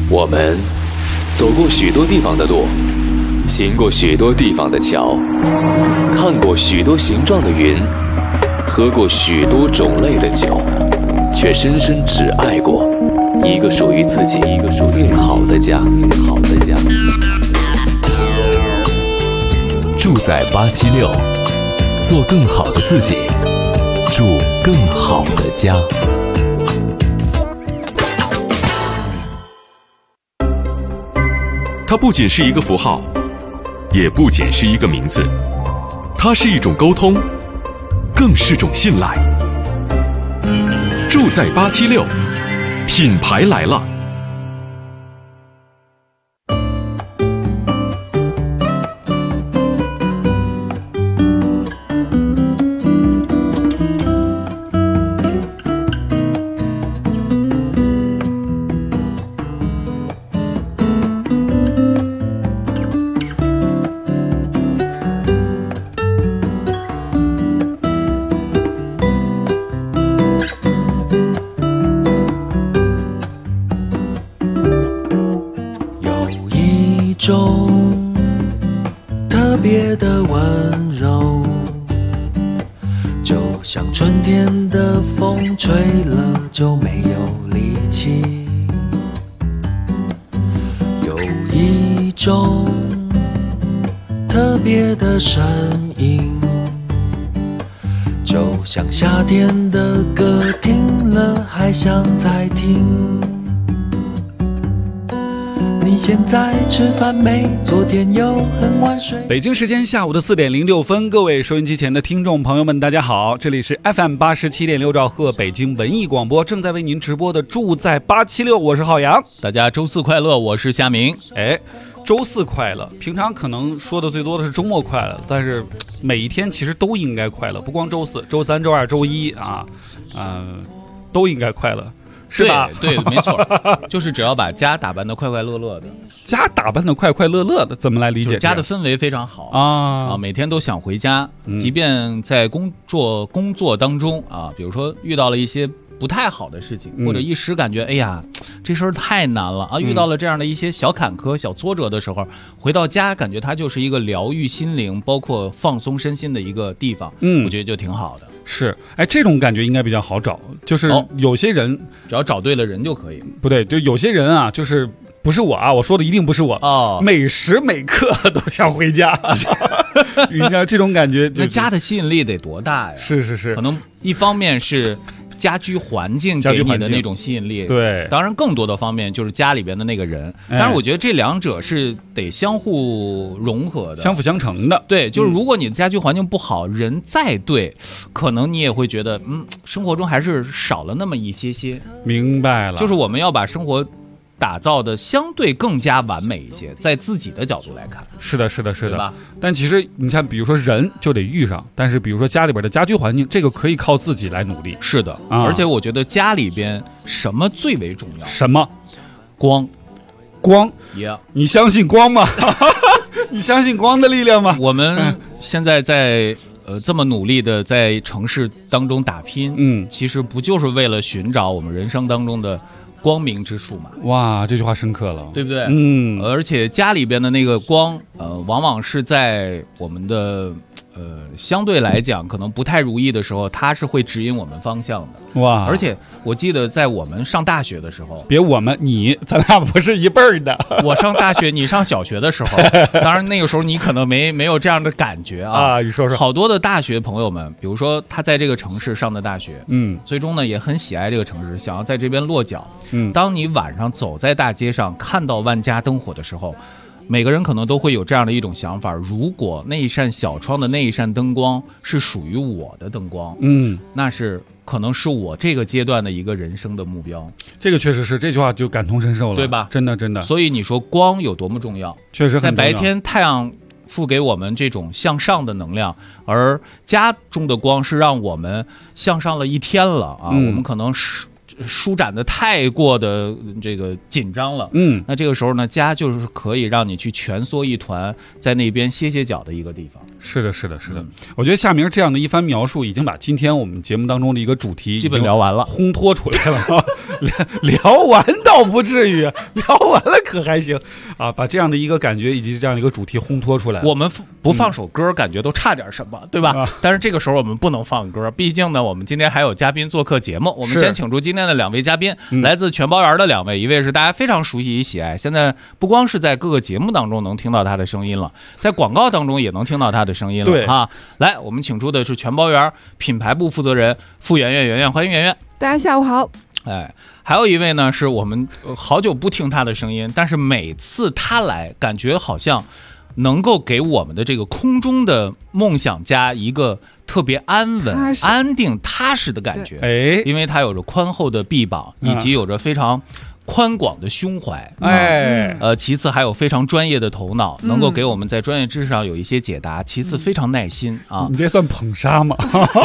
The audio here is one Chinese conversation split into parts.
我们走过许多地方的路，行过许多地方的桥，看过许多形状的云，喝过许多种类的酒，却深深只爱过一个属于自己最好的家。住在876，做更好的自己，住更好的家。 它不仅是一个符号，也不仅是一个名字，它是一种沟通，更是种信赖。住在876，品牌来了。 种特别的温柔，就像春天的风吹了就没有力气。有一种特别的声音，就像夏天的歌，听了还想再听。你现在吃饭没？昨天又很晚睡。 北京时间下午的4点06分，各位收音机前的听众朋友们，大家好，这里是 FM 87.6兆赫北京文艺广播，正在为您直播的住在876，我是浩洋。 大家周四快乐，我是夏明。 周四快乐，平常可能说的最多的是周末快乐，但是每一天其实都应该快乐，不光周四、周三、周二、周一都应该快乐。是吧？ 对，没错，就是只要把家打扮得快快乐乐的。 家打扮得快快乐乐的，怎么来理解？ 家的氛围非常好啊， 每天都想回家，即便在工作当中啊，比如说遇到了一些不太好的事情，或者一时感觉哎呀这事儿太难了啊，遇到了这样的一些小坎坷小挫折的时候，回到家感觉它就是一个疗愈心灵包括放松身心的一个地方，我觉得就挺好的。 是，这种感觉应该比较好找，就是有些人只要找对了人就可以。 不对，就有些人啊，就是不是我啊，我说的一定不是我每时每刻都想回家。你知道这种感觉， 那家的吸引力得多大呀？ 是， 可能一方面是家居环境给你的那种吸引力， 对， 当然更多的方面就是家里边的那个人。当然我觉得这两者是得相互融合的， 相辅相成的。 对，就是如果你的家居环境不好，人再对，可能你也会觉得生活中还是少了那么一些。 明白了， 就是我们要把生活打造的相对更加完美一些，在自己的角度来看。 是的吧？但其实你看，比如说人就得遇上，但是比如说家里边的家居环境，这个可以靠自己来努力。 是的，而且我觉得家里边什么最为重要？ 什么？ 光。 你相信光吗？你相信光的力量吗？ 我们现在在这么努力的在城市当中打拼，其实不就是为了寻找我们人生当中的光明之处嘛？ 哇，这句话深刻了， 对不对？而且家里边的那个光，往往是在我们的相对来讲可能不太如意的时候，它是会指引我们方向的。 哇！ 而且我记得在我们上大学的时候， 咱俩不是一辈儿的。 我上大学，你上小学的时候，当然那个时候你可能没有这样的感觉啊。 你说说。 好多的大学朋友们，比如说他在这个城市上的大学，最终呢也很喜爱这个城市，想要在这边落脚。当你晚上走在大街上看到万家灯火的时候，每个人可能都会有这样的一种想法，如果那一扇小窗的那一扇灯光是属于我的灯光，那是可能是我这个阶段的一个人生的目标。 这个确实是，这句话就感同身受了， 对吧？ 真的。 所以你说光有多么重要？ 确实很重要。 在白天太阳付给我们这种向上的能量，而家中的光是让我们向上了一天了啊。我们可能是舒展的太过的这个紧张了，那这个时候呢，家就是可以让你去蜷缩一团，在那边歇歇脚的一个地方。 是的，是的，是的。我觉得夏明这样的一番描述，已经把今天我们节目当中的一个主题基本聊完了， 烘托出来了。聊完倒不至于，聊完了可还行啊！把这样的一个感觉以及这样的一个主题烘托出来。 我们不放首歌，感觉都差点什么，对吧？但是这个时候我们不能放歌，毕竟呢，我们今天还有嘉宾做客节目。我们先请出今天的2位嘉宾，来自全包园的2位，一位是大家非常熟悉与喜爱，现在不光是在各个节目当中能听到他的声音了，在广告当中也能听到他的声音了。 对啊，来，我们请出的是全包园品牌部负责人傅媛媛，欢迎媛媛。 大家下午好。 还有一位呢，是我们好久不听他的声音，但是每次他来，感觉好像能够给我们的这个空中的梦想家一个特别安稳、安定、踏实的感觉。因为他有着宽厚的臂膀，以及有着非常宽广的胸怀，其次还有非常专业的头脑，能够给我们在专业知识上有一些解答。其次非常耐心啊！ 你这算捧杀吗？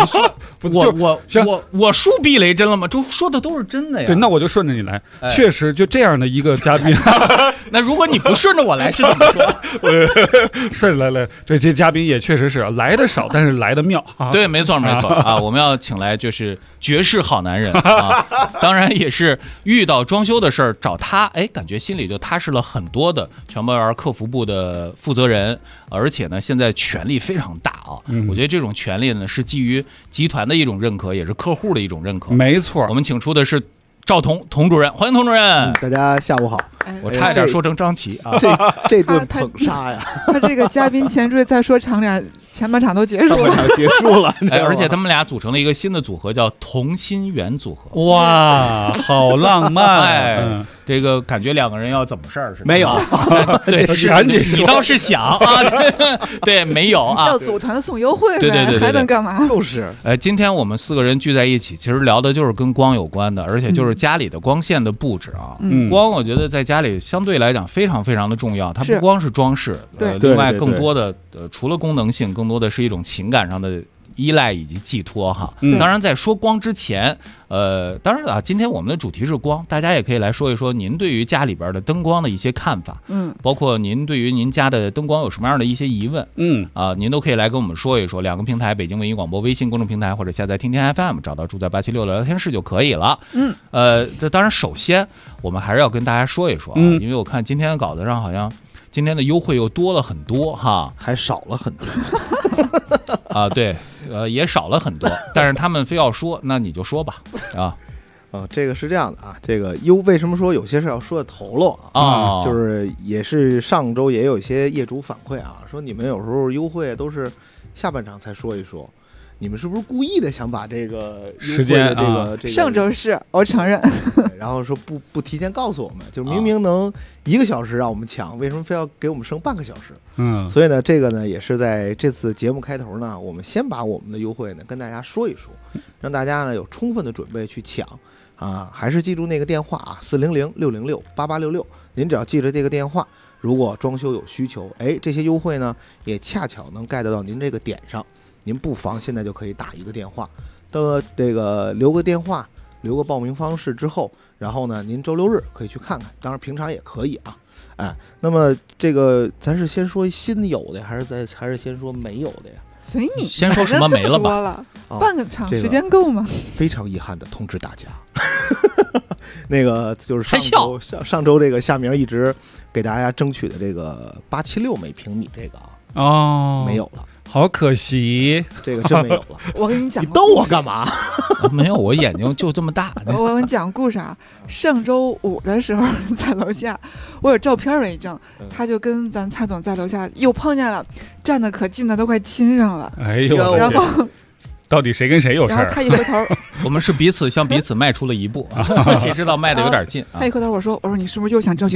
我树避雷针了吗？这说的都是真的呀。 对，那我就顺着你来。确实，就这样的一个嘉宾。 那如果你不顺着我来，是怎么说？ 顺着来，这嘉宾也确实是来的少，但是来的妙。 对，没错啊！我们要请来就是绝世好男人啊！当然也是遇到装修的事儿找他，感觉心里就踏实了很多的全包园客服部的负责人，而且呢，现在权力非常大啊！我觉得这种权力呢，是基于集团的一种认可，也是客户的一种认可。 没错， 我们请出的是赵童主任，欢迎童主任。 大家下午好。 我差点说成张琪啊！ 这顿捧杀呀！ 他这个嘉宾前缀再说长点，前半场都结束了。 结束了， 而且他们俩组成了一个新的组合，叫同心圆组合。 哇，好浪漫！ 这个感觉2个人要怎么事儿似的？ 没有， 对，你倒是想啊，对，没有啊， 要组团送优惠呗， 对， 还能干嘛？ 就是， 今天我们4个人聚在一起，其实聊的就是跟光有关的，而且就是家里的光线的布置啊。光我觉得在家里相对来讲非常非常的重要，它不光是装饰，另外更多的除了功能性，更多的是一种情感上的依赖以及寄托哈。当然在说光之前，当然啊，今天我们的主题是光，大家也可以来说一说您对于家里边的灯光的一些看法，包括您对于您家的灯光有什么样的一些疑问，您都可以来跟我们说一说。2个平台，北京文艺广播微信公众平台，或者下载听天 FM， 找到住在876的聊天室就可以了。当然首先我们还是要跟大家说一说啊，因为我看今天的稿子上好像今天的优惠又多了很多哈， 还少了很多啊，对，也少了很多，但是他们非要说，那你就说吧，啊。 这个是这样的啊，这个为什么说有些事要说在头喽啊？就是也是上周也有一些业主反馈啊，说你们有时候优惠都是下半场才说一说，你们是不是故意的想把这个时间这个上周是我承认， 然后说不提前告诉我们，就明明能1个小时让我们抢，为什么非要给我们剩半个小时？所以呢，这个呢也是在这次节目开头呢，我们先把我们的优惠呢跟大家说一说，让大家呢有充分的准备去抢啊。还是记住那个电话啊，400-606-8866，您只要记着这个电话，如果装修有需求，这些优惠呢也恰巧能盖得到您这个点上。您不妨现在就可以打一个电话，这个留个电话，留个报名方式之后，然后呢，您周6日可以去看看，当然平常也可以啊。那么这个咱是先说新有的，还是先说没有的呀？ 随你， 先说什么没了吧？ 半个场时间够吗？ 非常遗憾的通知大家，那个就是上周这个夏明一直给大家争取的这个876每平米这个没有了。 好可惜， 这个真没有了。 我跟你讲， 你瞪我干嘛？ 没有，我眼睛就这么大。 我跟你讲故事啊，上周5的时候在楼下，我有照片为证，他就跟咱蔡总在楼下又碰见了，站得可近的都快亲上了。 哎呦， 然后到底谁跟谁有事儿？ 然后他一回头， 我们是彼此向彼此迈出了一步啊，谁知道迈得有点近。 他一回头，我说你是不是又想争取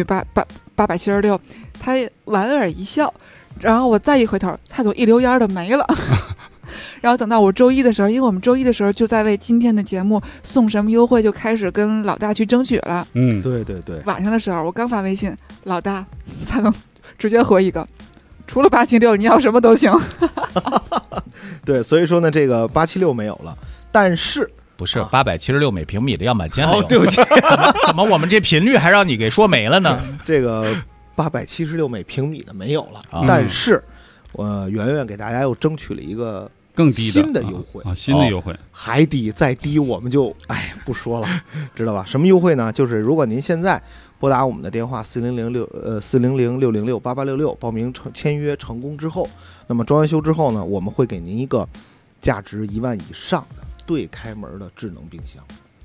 876？他莞尔一笑。然后我再一回头，蔡总一溜烟的没了。然后等到我周一的时候，因为我们周一的时候就在为今天的节目送什么优惠，就开始跟老大去争取了。 对。 晚上的时候，我刚发微信，老大，蔡总直接回一个，除了876，你要什么都行。 对，所以说呢，这个876没有了，但是不是876每平米的样板间还有。 对不起， 怎么我们这频率还让你给说没了呢？ 这个876每平米的没有了，但是圆圆给大家又争取了一个更低新的优惠新的优惠， 还低再低我们就不说了，知道吧？什么优惠呢？就是如果您现在拨打我们的电话400-606-8866报名签约成功之后，那么装完修之后呢，我们会给您一个价值1万以上的对开门的智能冰箱。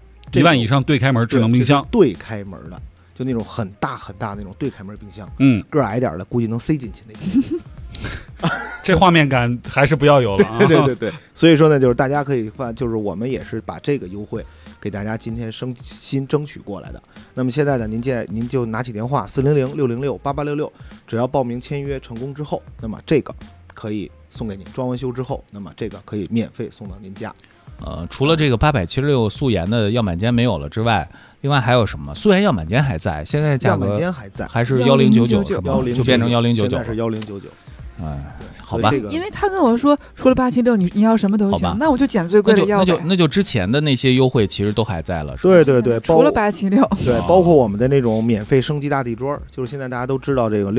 1万以上对开门智能冰箱， 对开门的，就那种很大很大那种对开门冰箱，个矮点的估计能塞进去那种。 这画面感还是不要有了啊！ 对，所以说呢，就是大家可以就是我们也是把这个优惠给大家今天新争取过来的。那么现在呢，您就拿起电话400-606-8866，只要报名签约成功之后，那么这个可以送给您。装完修之后，那么这个可以免费送到您家。 除了这个876素颜的样板间没有了之外，另外还有什么？素颜样板间还在，现在价格样板间还在， 还是1099，就变成1099， 现在是1099。 好吧， 因为他跟我说，除了876，你要什么都行，那我就捡最贵的要呗。 那就之前的那些优惠其实都还在了。 对， 除了876， 对，包括我们的那种免费升级大地砖，就是现在大家都知道这个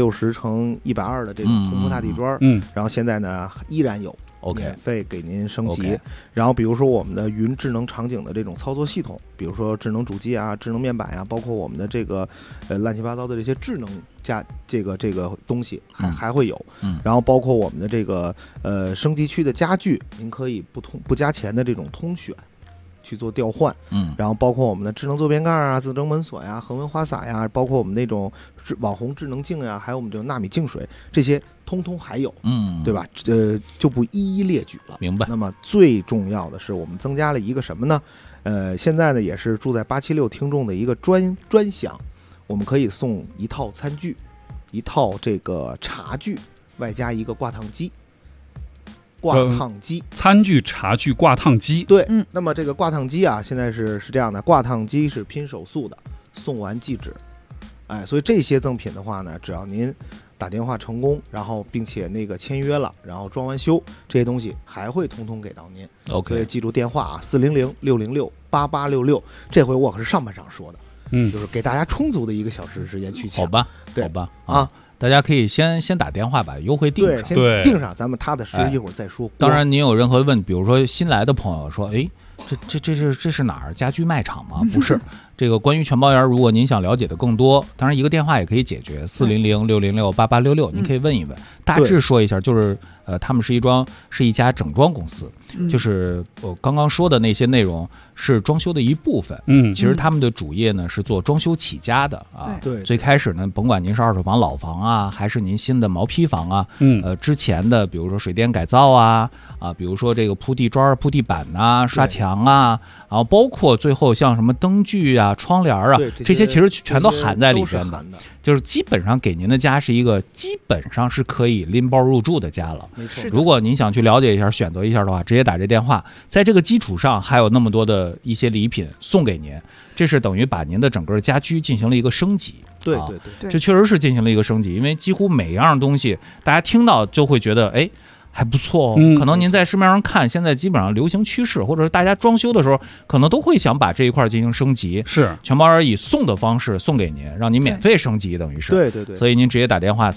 60×120的这种通铺大地砖，然后现在呢依然有。免费给您升级，然后比如说我们的云智能场景的这种操作系统，比如说智能主机啊、智能面板呀，包括我们的这个乱七八糟的这些智能这个东西还会有，然后包括我们的这个升级区的家具，您可以不加钱的这种通选去做调换，然后包括我们的智能坐便盖啊、自征门锁呀、恒温花洒呀，包括我们那种网红智能镜呀，还有我们这种纳米净水，这些通通还有，对吧？就不一一列举了。 明白。 那么最重要的是，我们增加了一个什么呢？现在呢也是住在876听众的一个专享，我们可以送一套餐具，一套这个茶具，外加一个挂烫机。挂烫机、 餐具、茶具、挂烫机， 对，那么这个挂烫机啊，现在是这样的，挂烫机是拼手速的，送完即止，所以这些赠品的话呢，只要您打电话成功，然后并且那个签约了，然后装完修，这些东西还会通通给到您。 OK， 所以记住电话啊，400-606-8866，这回我可是上半场说的，就是给大家充足的1个小时时间去抢， 好吧， 对， 好吧啊。大家可以先打电话把优惠定上， 先定上，咱们踏踏实实一会儿再说。 当然，您有任何问，比如说新来的朋友说，这是哪儿？家居卖场吗？不是，这个关于全包园，如果您想了解的更多，当然一个电话也可以解决，400-606-8866，您可以问一问，大致说一下，就是他们是一家整装公司，就是我刚刚说的那些内容是装修的一部分。其实他们的主业呢是做装修起家的啊。 对， 最开始呢，甭管您是二手房、老房啊，还是您新的毛坯房啊，之前的比如说水电改造啊，比如说这个铺地砖、铺地板啊、刷墙啊，然后包括最后像什么灯具啊、窗帘啊，这些其实全都含在里边的。就是基本上给您的家是一个基本上是可以拎包入住的家了。 没错， 如果您想去了解一下、选择一下的话，直接打这电话，在这个基础上还有那么多的一些礼品送给您，这是等于把您的整个家居进行了一个升级。 对， 这确实是进行了一个升级，因为几乎每样东西大家听到就会觉得还不错哦，可能您在市面上看，现在基本上流行趋势，或者是大家装修的时候，可能都会想把这一块进行升级。 是， 全包儿以送的方式送给您，让您免费升级，等于是。 对。 所以您直接打电话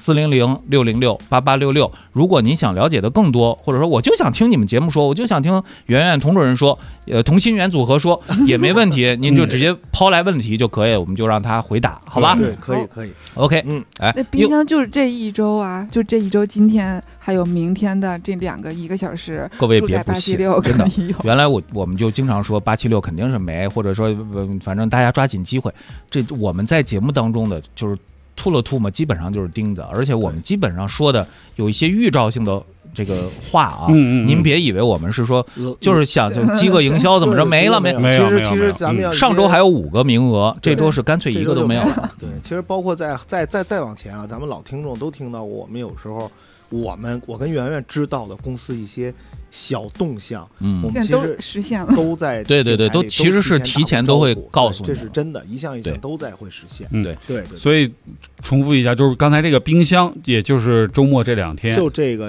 400-606-8866。如果您想了解的更多，或者说我就想听你们节目说，我就想听圆圆童主任说，同心圆组合说也没问题，您就直接抛来问题就可以，我们就让他回答，好吧？ 对，可以。 OK， 那冰箱就是这一周啊，就这一周，今天还有明天的这1个小时， 各位别不信， 真的。 原来我们就经常说876肯定是没，或者说反正大家抓紧机会。这我们在节目当中的就是吐了吐嘛，基本上就是钉子，而且我们基本上说的有一些预兆性的这个话啊，您别以为我们是说就是想就饥饿营销怎么着没了。 其实咱们要上周还有5个名额，这周是干脆1个都没有了。 对，其实包括再往前啊，咱们老听众都听到过，我们有时候我跟圆圆知道的公司一些小动向，我们其实实现了， 都在对，都其实是提前都会告诉你， 这是真的，一项都在会实现。对。 所以重复一下，就是刚才这个冰箱，也就是周末这2天， 就这个今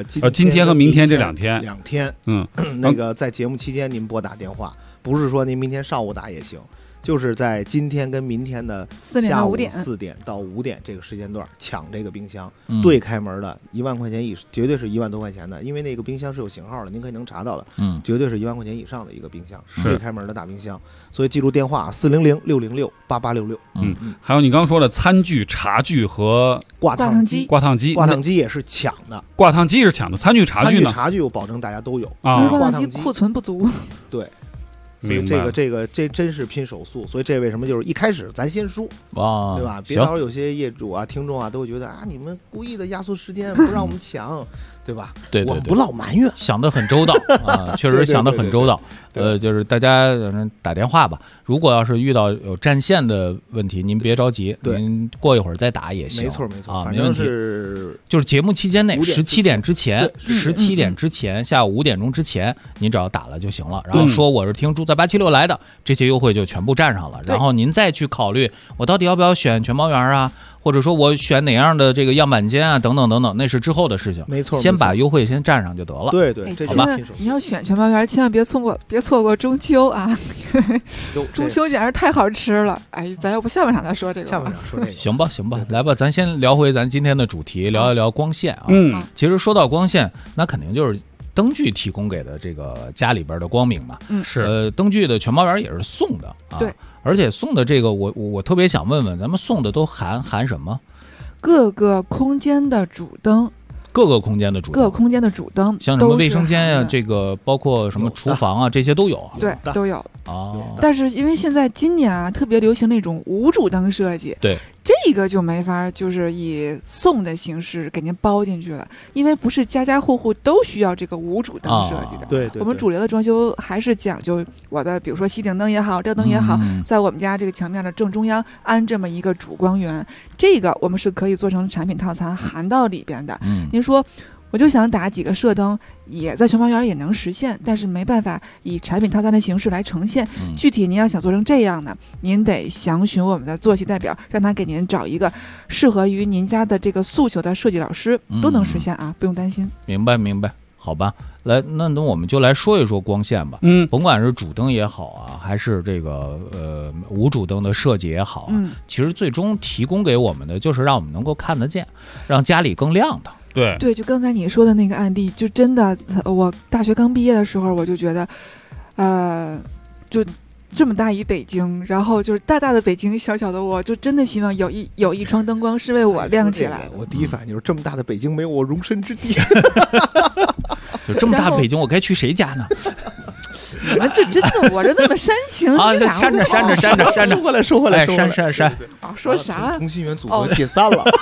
今天和明天这2天 ，2天。那个在节目期间您拨打电话，不是说您明天上午打也行。就是在今天跟明天的下午4点到5点这个时间段抢这个冰箱，对开门的1万块钱绝对是1万多块钱的，因为那个冰箱是有型号的，您可以能查到的，绝对是1万块钱以上的一个冰箱，对开门的大冰箱。所以记住电话400-606-8866。 还有你刚刚说的餐具、茶具和挂烫机， 挂烫机也是抢的， 挂烫机是抢的，餐具、茶具呢？ 茶具我保证大家都有啊，挂烫机库存不足， 对。所以这真是拼手速，所以这为什么就是一开始咱先说，对吧？别到时候有些业主啊、听众啊都会觉得啊，你们故意的压缩时间，不让我们抢，对吧？ 对， 我们不老埋怨， 想得很周到啊，确实想得很周到。就是大家打电话吧，如果要是遇到有占线的问题，您别着急，您过一会儿再打也行。 没错啊， 反正是就是节目期间内17点之前，下午5点钟之前，您只要打了就行了。然后说我是听住在876来的，这些优惠就全部占上了。然后您再去考虑，我到底要不要选全包圆啊？或者说我选哪样的这个样板间啊，等等，那是之后的事情。 没错， 先把优惠先占上就得了。 对，这好吧。你要选全包圆，千万别错过中秋啊！中秋简直太好吃了。哎，咱要不下半场再说这个？ 下半场说这个。 行吧，来吧，咱先聊回咱今天的主题，聊一聊光线啊。其实说到光线，那肯定就是灯具提供给的这个家里边的光明嘛。 是。 灯具的全包圆也是送的啊。 对。 而且送的这个，我特别想问问，咱们送的都含什么？ 各个空间的主灯， 各个空间的主灯，像什么卫生间呀，这个包括什么厨房啊，这些都有。 对，都有。但是因为现在今年啊，特别流行那种无主灯设计。 对。 这个就没法就是以送的形式给您包进去了，因为不是家家户户都需要这个无主灯设计的。 对， 我们主流的装修还是讲究我的，比如说吸顶灯也好，吊灯也好，在我们家这个墙面的正中央安这么一个主光源，这个我们是可以做成产品套餐含到里边的。您说我就想打几个射灯，也在全包圆也能实现，但是没办法以产品套餐的形式来呈现。具体您要想做成这样呢，您得详询我们的坐席代表，让他给您找一个适合于您家的这个诉求的设计老师，都能实现啊，不用担心。 明白，好吧。来，那我们就来说一说光线吧。甭管是主灯也好啊，还是这个无主灯的设计也好啊，其实最终提供给我们的就是让我们能够看得见，让家里更亮堂。 对，就刚才你说的那个案例，就真的，我大学刚毕业的时候，我就觉得，就这么大一北京，然后就是大大的北京，小小的我，就真的希望有一窗灯光是为我亮起来的。 我第一反应就是这么大的北京没有我容身之地。 就这么大的北京，我该去谁家呢？ 你们这真的，我这那么煽情啊！煽着， 说回来， 煽。 说啥？ 同心圆组合解散了。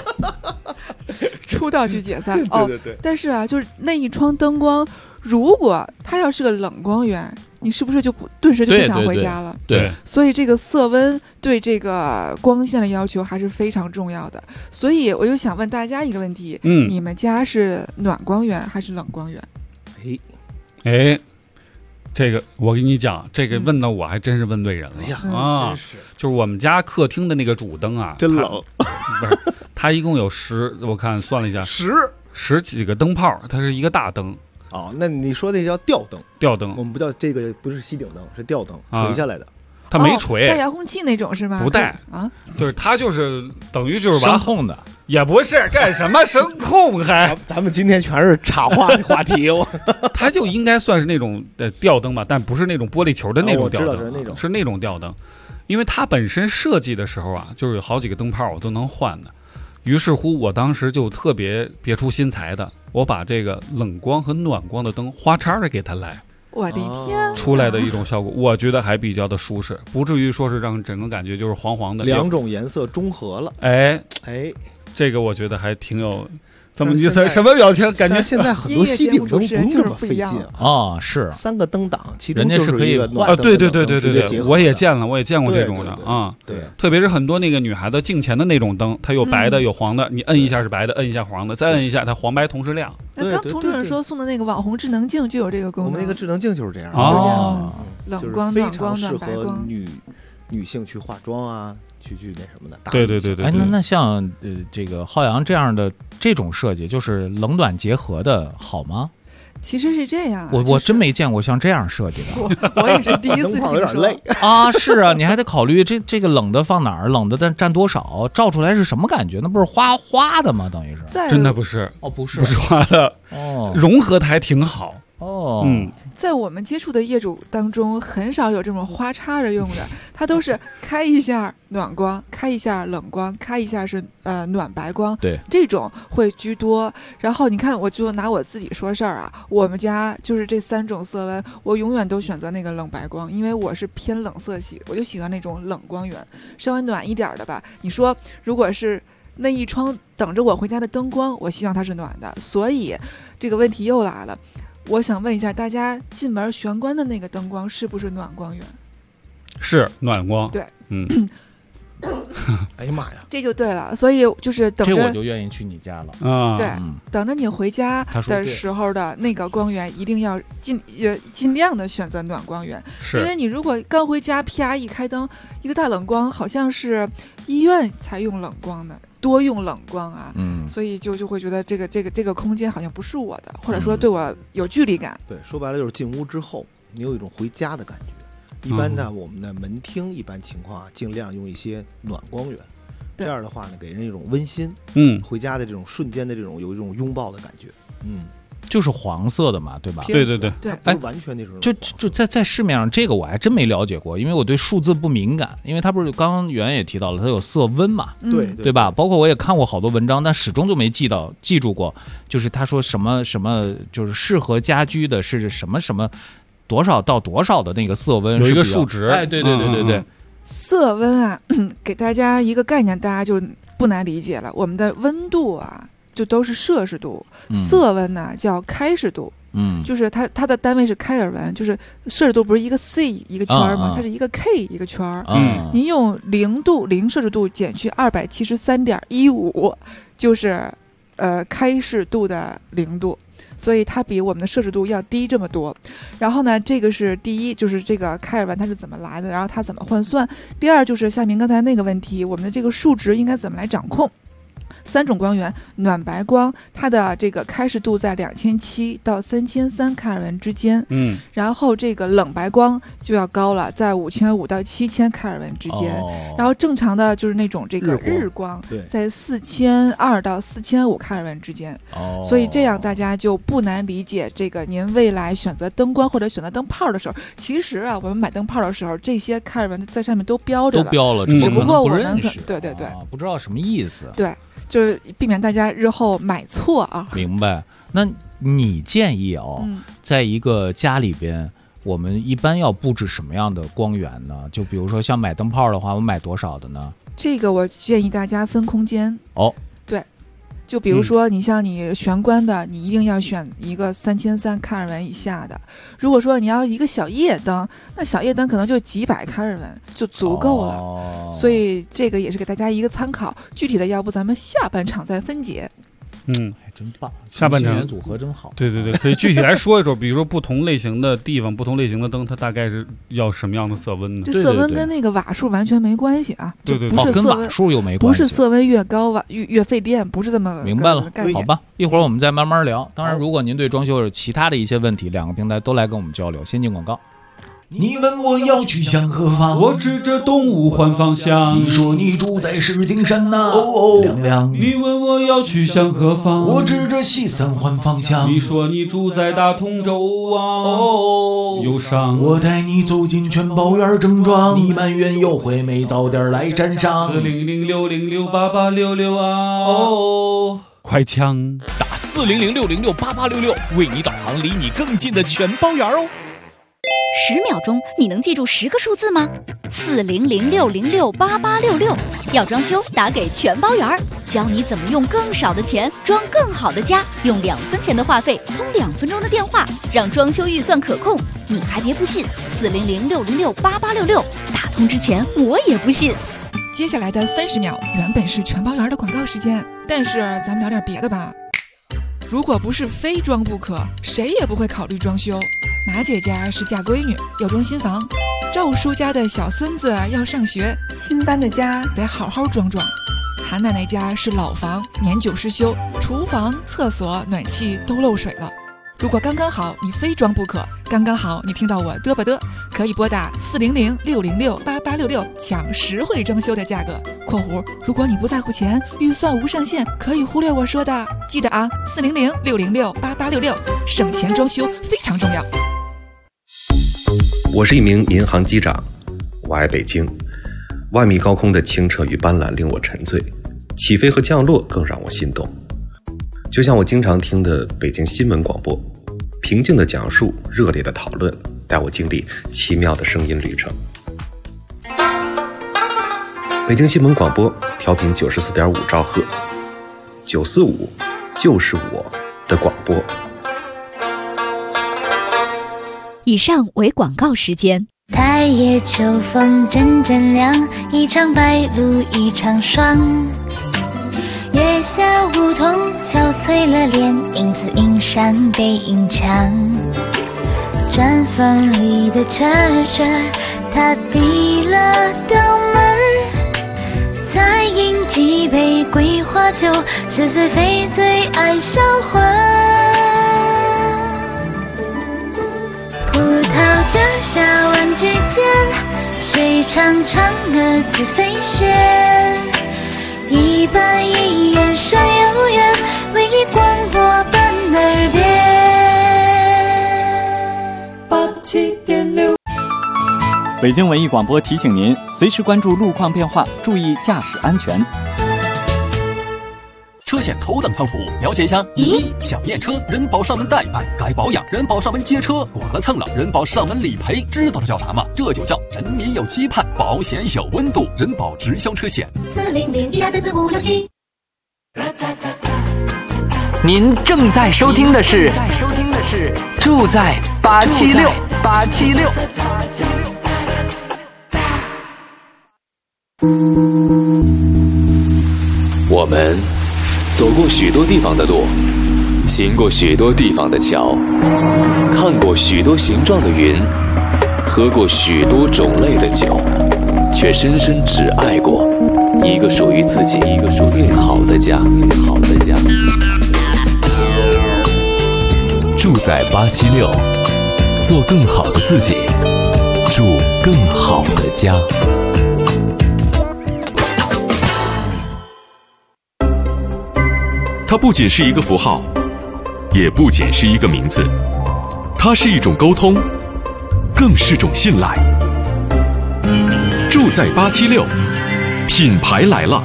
出道即解散对。 但是啊，就是那一窗灯光，如果它要是个冷光源，你是不是就顿时就不想回家了？ 对。 所以这个色温对这个光线的要求还是非常重要的。所以我就想问大家一个问题：你们家是暖光源还是冷光源？ 哎，这个我跟你讲，这个问到我还真是问对人了。 真是， 就是我们家客厅的那个主灯啊， 真冷。 不是，它一共有我看算了一下，10几个灯泡，它是一个大灯。 那你说那叫吊灯？ 吊灯， 我们不叫这个，不是吸顶灯，是吊灯，垂下来的。 它没垂， 带遥控器那种是吗？ 不带啊，就是它就是等于就是声控的， 也不是干什么声控还。 咱们今天全是插话的话题， 它就应该算是那种吊灯吧，但不是那种玻璃球的那种吊灯，是那种吊灯，因为它本身设计的时候啊，就是有好几个灯泡我都能换的。于是乎，我当时就特别出心裁的，我把这个冷光和暖光的灯花叉的给它来。 我的天！ 出来的一种效果，我觉得还比较的舒适，不至于说是让整个感觉就是黄黄的。 两种颜色中和了， 这个我觉得还挺有。怎么你什么表情？感觉现在很多吸顶灯不用这么费劲啊！是 3个灯档，其中人家是可以换。对，我也见过这种的啊。 对， 特别是很多那个女孩子镜前的那种灯，它有白的有黄的，你摁一下是白的，摁一下黄的，再摁一下它黄白同时亮。 那刚同志们说送的那个网红智能镜就有这个功能。 我们那个智能镜就是这样哦，冷光、暖光、暖白光。 女性去化妆啊，去那什么的。 对。 哎，那像这个浩洋这样的这种设计，就是冷暖结合的好吗？ 其实是这样， 我真没见过像这样设计的。 我也是第一次听说。 有点累啊，是啊，你还得考虑这个冷的放哪儿，冷的占多少，照出来是什么感觉？那不是花花的吗？等于是真的不是哦，不是花的哦， 融合的还挺好哦。 在我们接触的业主当中，很少有这种花插着用的，它都是开一下暖光，开一下冷光，开一下是暖白光， 对， 这种会居多。然后你看，我就拿我自己说事儿啊，我们家就是这3种色温，我永远都选择那个冷白光，因为我是偏冷色系，我就喜欢那种冷光源，稍微暖一点的吧。你说如果是那一窗等着我回家的灯光，我希望它是暖的。所以这个问题又来了。我想问一下大家，进门玄关的那个灯光是不是暖光源？ 是暖光。 对， 哎呀妈呀， 这就对了。所以就是等着， 这我就愿意去你家了啊。 对，等着你回家的时候的那个光源，一定要尽量的选择暖光源，因为你如果刚回家啪一开灯，一个大冷光，好像是医院才用冷光的。多用冷光啊，所以就会觉得这个空间好像不是我的，或者说对我有距离感。 对，说白了就是进屋之后，你有一种回家的感觉。一般呢，我们的门厅一般情况啊，尽量用一些暖光源，这样的话呢，给人一种温馨，回家的这种瞬间的这种有一种拥抱的感觉， 就是黄色的嘛，对吧？ 对， 不是完全那种。 就在市面上，这个我还真没了解过，因为我对数字不敏感。因为它不是刚刚袁也提到了，它有色温嘛，对吧？包括我也看过好多文章，但始终就没记住过，就是他说什么，就是适合家居的是什么多少到多少的那个色温， 有一个数值。 哎，对。 色温啊，给大家一个概念，大家就不难理解了。我们的温度啊，就都是摄氏度，色温呢叫开氏度，就是它的单位是开尔文，就是摄氏度不是一个 C 一个圈吗？它是一个 K 一个圈。您用0摄氏度减去273.15，就是开氏度的0度。所以它比我们的摄氏度要低这么多。然后呢，这个是第一，就是这个开尔文它是怎么来的，然后它怎么换算。第二就是夏明刚才那个问题，我们的这个数值应该怎么来掌控。3种光源，暖白光它的这个开氏度在2700到3300开尔文之间，然后这个冷白光就要高了，在5500到7000开尔文之间，然后正常的就是那种这个日光在4200到4500开尔文之间，所以这样大家就不难理解这个您未来选择灯光或者选择灯泡的时候，其实啊，我们买灯泡的时候，这些开尔文在上面都标着了，只不过我们对， 不知道什么意思， 对。就是避免大家日后买错啊。 明白。那你建议在一个家里边，我们一般要布置什么样的光源呢？就比如说像买灯泡的话，我买多少的呢？ 这个我建议大家分空间。对，就比如说你像你玄关的，你一定要选一个3300开尔文以下的。如果说你要一个小夜灯，那小夜灯可能就几百开尔文就足够了。所以这个也是给大家一个参考，具体的要不咱们下半场再分解。 还真棒， 下半场组合真好。 对，可以具体来说一说，比如说不同类型的地方、不同类型的灯，它大概是要什么样的色温呢？ 这色温跟那个瓦数完全没关系啊， 对， 不是跟瓦数又没关系， 不是色温越高越费电，不是这么明白了。好吧，一会儿我们再慢慢聊。当然，如果您对装修有其他的一些问题，两个平台都来跟我们交流。先进广告。 你问我要去向何方， 我指着东吴换方向。 你说你住在石景山呐，亮亮。 你问我要去向何方， 我指着西三环方向。 你说你住在大同州啊，忧伤。 我带你走进全宝园正装，你满园优惠没早点来沾上。 40060688866啊，快枪打40060688866，为你导航离你更近的全包园哦。 10秒钟，你能记住10个数字吗？40060688866，要装修打给全包园，教你怎么用更少的钱装更好的家，用2分钱的话费通2分钟的电话，让装修预算可控。你还别不信，40060688866，打通之前我也不信。 接下来的30秒原本是全包园的广告时间，但是咱们聊点别的吧。如果不是非装不可，谁也不会考虑装修。马姐家是嫁闺女，要装新房， 赵叔家的小孙子要上学，新搬的家得好好装装。韩奶奶家是老房，年久失修，厨房、厕所、暖气都漏水了。如果刚刚好，你非装不可。刚刚好，你听到我嘚吧嘚，可以拨打400-606-8866抢实惠装修的价格。括弧，如果你不在乎钱，预算无上限，可以忽略我说的。记得啊，400-606-8866，省钱装修非常重要。 我是一名民航机长，我爱北京。万米高空的清澈与斑斓令我沉醉，起飞和降落更让我心动。就像我经常听的北京新闻广播，平静的讲述，热烈的讨论，带我经历奇妙的声音旅程。北京新闻广播调频94.5兆赫，945就是我的广播。 以上为广告时间。 太夜秋风阵阵凉，一场白露一场霜。月下梧桐憔悴了脸，影子映上背影墙。毡房里的车车，他递了刀门，再饮几杯桂花酒，似水非醉爱销魂。葡萄架下玩具间，谁唱嫦娥自飞仙？一板一眼山有缘，为你广播伴耳边。87.6， 北京文艺广播提醒您，随时关注路况变化，注意驾驶安全。 车险头等舱服务，了解一下。1. 想验车，人保上门代办；该保养，人保上门接车；剐了蹭了，人保上门理赔。知道这叫啥吗？这就叫人民有期盼，保险有温度，人保直销车险。 400-1244-567。 您正在收听的是住在876。 我们走过许多地方的路，行过许多地方的桥，看过许多形状的云，喝过许多种类的酒，却深深只爱过一个属于自己最好的家。住在876，做更好的自己，住更好的家。 它不仅是一个符号，也不仅是一个名字，它是一种沟通，更是种信赖。住在876，品牌来了。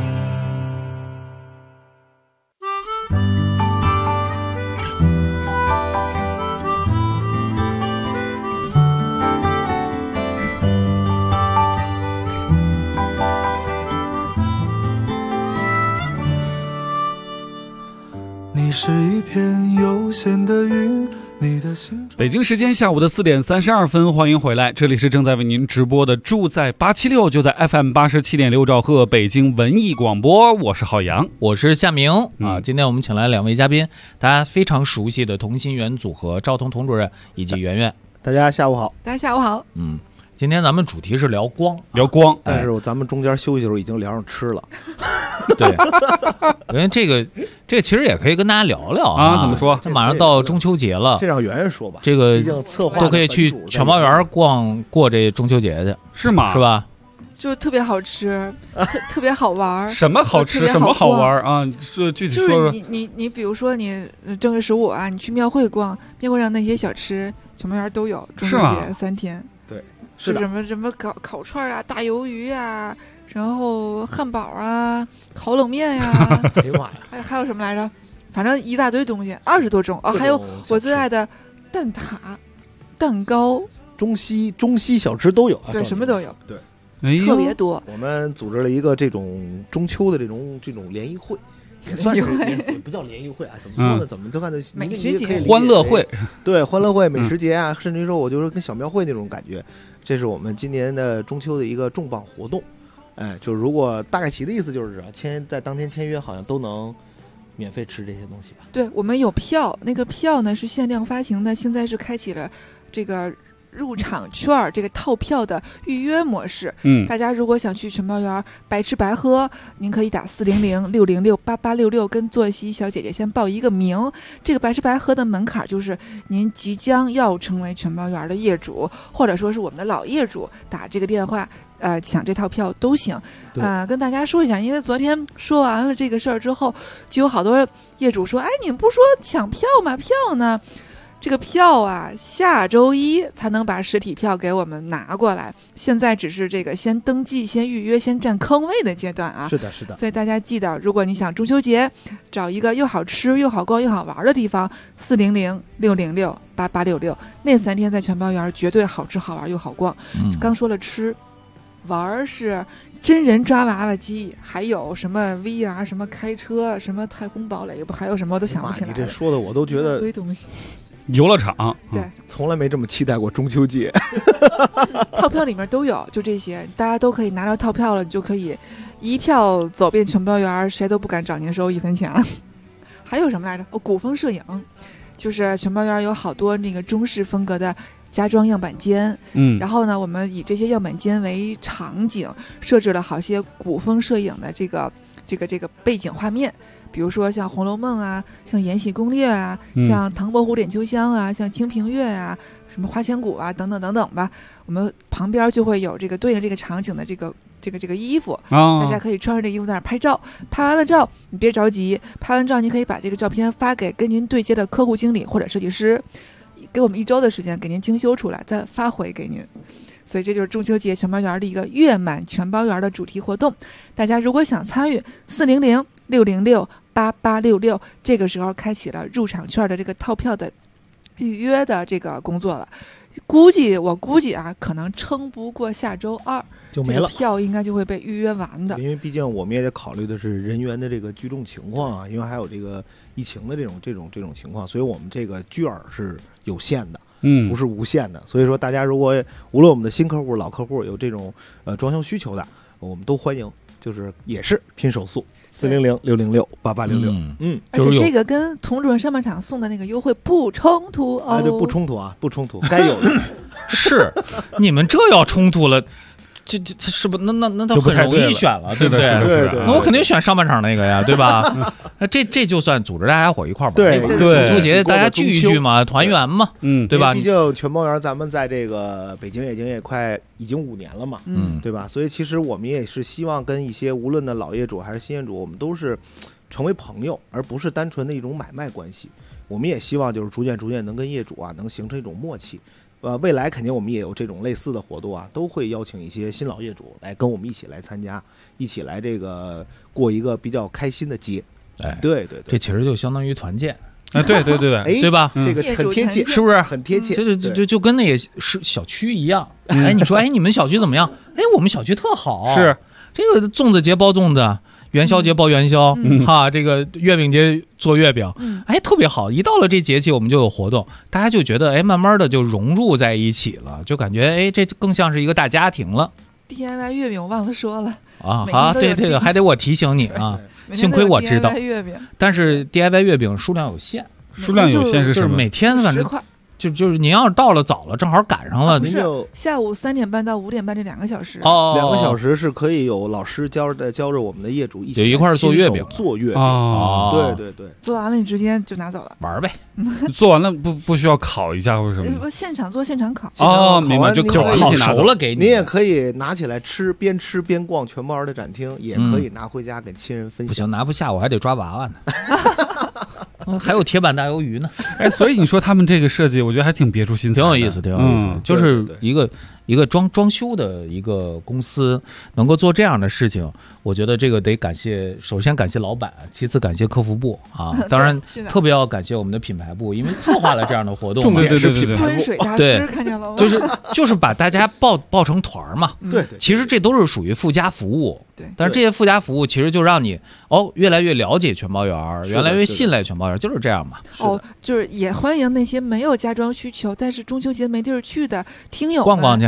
是一片悠闲的云，你的心。 北京时间下午的4点32分，欢迎回来，这里是正在为您直播的住在876，就在 FM 87.6兆赫北京文艺广播，我是浩洋， 我是夏明啊。今天我们请来2位嘉宾，大家非常熟悉的同心圆组合赵彤童主任以及圆圆。 大家下午好。 大家下午好。 今天咱们主题是聊光， 但是咱们中间休息的时候已经聊上吃了。 对，因为这个其实也可以跟大家聊聊啊。 怎么说？ 这马上到中秋节了， 这让圆圆说吧。 这个策划都可以去全猫园过这中秋节去， 是吗？ 是吧？ 就特别好吃，特别好玩。 什么好吃？什么好玩啊？说具体说说。 就是你比如说你正月15啊，你去庙会逛，庙会上那些小吃，全猫园都有。中秋节3天。 对。 是什么烤串啊，大鱿鱼啊，然后汉堡啊，烤冷面呀， 哎呀妈呀， 还有什么来着？反正一大堆东西，20多种啊，还有我最爱的蛋挞、蛋糕， 中西小吃都有， 对，什么都有， 对， 特别多。 我们组织了一个这种中秋的这种联谊会。也算是不叫联谊会啊？怎么说呢？怎么就看的美食节、 欢乐会？ 对，欢乐会、美食节啊，甚至于说，我就是跟小庙会那种感觉。这是我们今年的中秋的一个重磅活动。哎，就是如果大概其的意思就是在当天签约，好像都能免费吃这些东西吧？ 对，我们有票，那个票呢是限量发行的，现在是开启了这个入场券这个套票的预约模式。大家如果想去全包园白吃白喝，您可以打400-606-8866跟坐席小姐姐先报一个名。这个白吃白喝的门槛就是您即将要成为全包园的业主，或者说是我们的老业主，打这个电话抢这套票都行。跟大家说一下，因为昨天说完了这个事儿之后，就有好多业主说，哎，你们不说抢票吗？票呢？这个票啊，下周一才能把实体票给我们拿过来，现在只是这个先登记、先预约、先占坑位的阶段啊。 是的，是的。 所以大家记得，如果你想中秋节找一个又好吃又好逛又好玩的地方，400-606-8866，那3天在全包园绝对好吃好玩又好逛。刚说了吃，玩是真人抓娃娃机，还有什么 VR， 什么开车，什么太空堡垒，不还有什么我都想不起来了。 你这说的我都觉得一堆东西。 游乐场， 对， 从来没这么期待过中秋节。 套票里面都有，就这些，大家都可以拿到套票了，你就可以一票走遍全包园，谁都不敢找您收1分钱。还有什么来着？古风摄影，就是全包园有好多那个中式风格的家装样板间，然后呢，我们以这些样板间为场景，设置了好些古风摄影的这个背景画面。比如说像《红楼梦》啊，像《延禧攻略》啊，像《唐伯虎点秋香》啊，像《清平乐》啊，什么《花千骨》啊，等等等等吧。我们旁边就会有这个对应这个场景的这个衣服，大家可以穿着这衣服在那拍照。拍完了照，你别着急，拍完照你可以把这个照片发给跟您对接的客户经理或者设计师，给我们1周的时间给您精修出来，再发回给您。所以这就是中秋节全包园的一个月满全包园的主题活动。大家如果想参与，400-606-8866，这个时候开启了入场券的这个套票的预约的这个工作了。我估计啊，可能撑不过下周2 就没了， 票应该就会被预约完的。 因为毕竟我们也得考虑的是人员的这个聚众情况啊，因为还有这个疫情的这种情况，所以我们这个券是有限的。不是无限的，所以说大家如果无论我们的新客户、老客户有这种装修需求的，我们都欢迎，就是也是拼手速400-606-8866。 而且这个跟童主任上半场送的那个优惠不冲突哦。 对，不冲突啊，不冲突，该有的。 是，你们这要冲突了。这是不那他很容易选了，对不对？ 对， 那我肯定选上半场那个呀，对吧？那这就算组织大家伙一块儿玩， 对， 中秋节大家聚一聚嘛，团圆嘛，对吧？ 毕竟全包园咱们在这个北京已经5年了嘛，对吧？所以其实我们也是希望跟一些无论的老业主还是新业主，我们都是成为朋友，而不是单纯的一种买卖关系。我们也希望就是逐渐能跟业主啊能形成一种默契。未来肯定我们也有这种类似的活动啊，都会邀请一些新老业主来跟我们一起来参加，一起来这个过一个比较开心的节。对， 这其实就相当于团建。 对， 对吧？ 这个很贴切， 是不是很贴切？ 就跟那个是小区一样。你说，你们小区怎么样？我们小区特好。 是这个粽子节包粽子。元宵节包元宵，这个月饼节做月饼，特别好。一到了这节气，我们就有活动，大家就觉得慢慢的就融入在一起了，就感觉这更像是一个大家庭了。 DIY 月饼我忘了说了啊，好，对这个还得我提醒你啊，幸亏我知道。但是 DIY 月饼数量有限， 是什么？ 每天反正10块。就是您要是到了早了，正好赶上了， 不是下午3点半到5点半这2个小时 ，2个小时是可以有老师教着我们的业主一起一块儿做月饼， 对， 做完了你直接就拿走了， 玩呗。 做完了不需要烤一下或者什么？ 现场做现场烤。 明白，就烤熟了给你。 你也可以拿起来吃边逛全包园的展厅，也可以拿回家给亲人分享。 不行，拿不下我还得抓娃娃呢。还有铁板大鱿鱼呢， 所以你说他们这个设计，我觉得还挺别出心裁， 挺有意思。就是一个装修的一个公司能够做这样的事情，我觉得这个得首先感谢老板，其次感谢客服部啊，当然特别要感谢我们的品牌部，因为策划了这样的活动。 对， 端水大师看见了吗？ 就是把大家抱成团嘛。 对， 其实这都是属于附加服务。 对， 但是这些附加服务其实就让你越来越了解全包园，越来越信赖全包园，就是这样嘛。 就是也欢迎那些没有家装需求，但是中秋节没地儿去的听友逛逛去。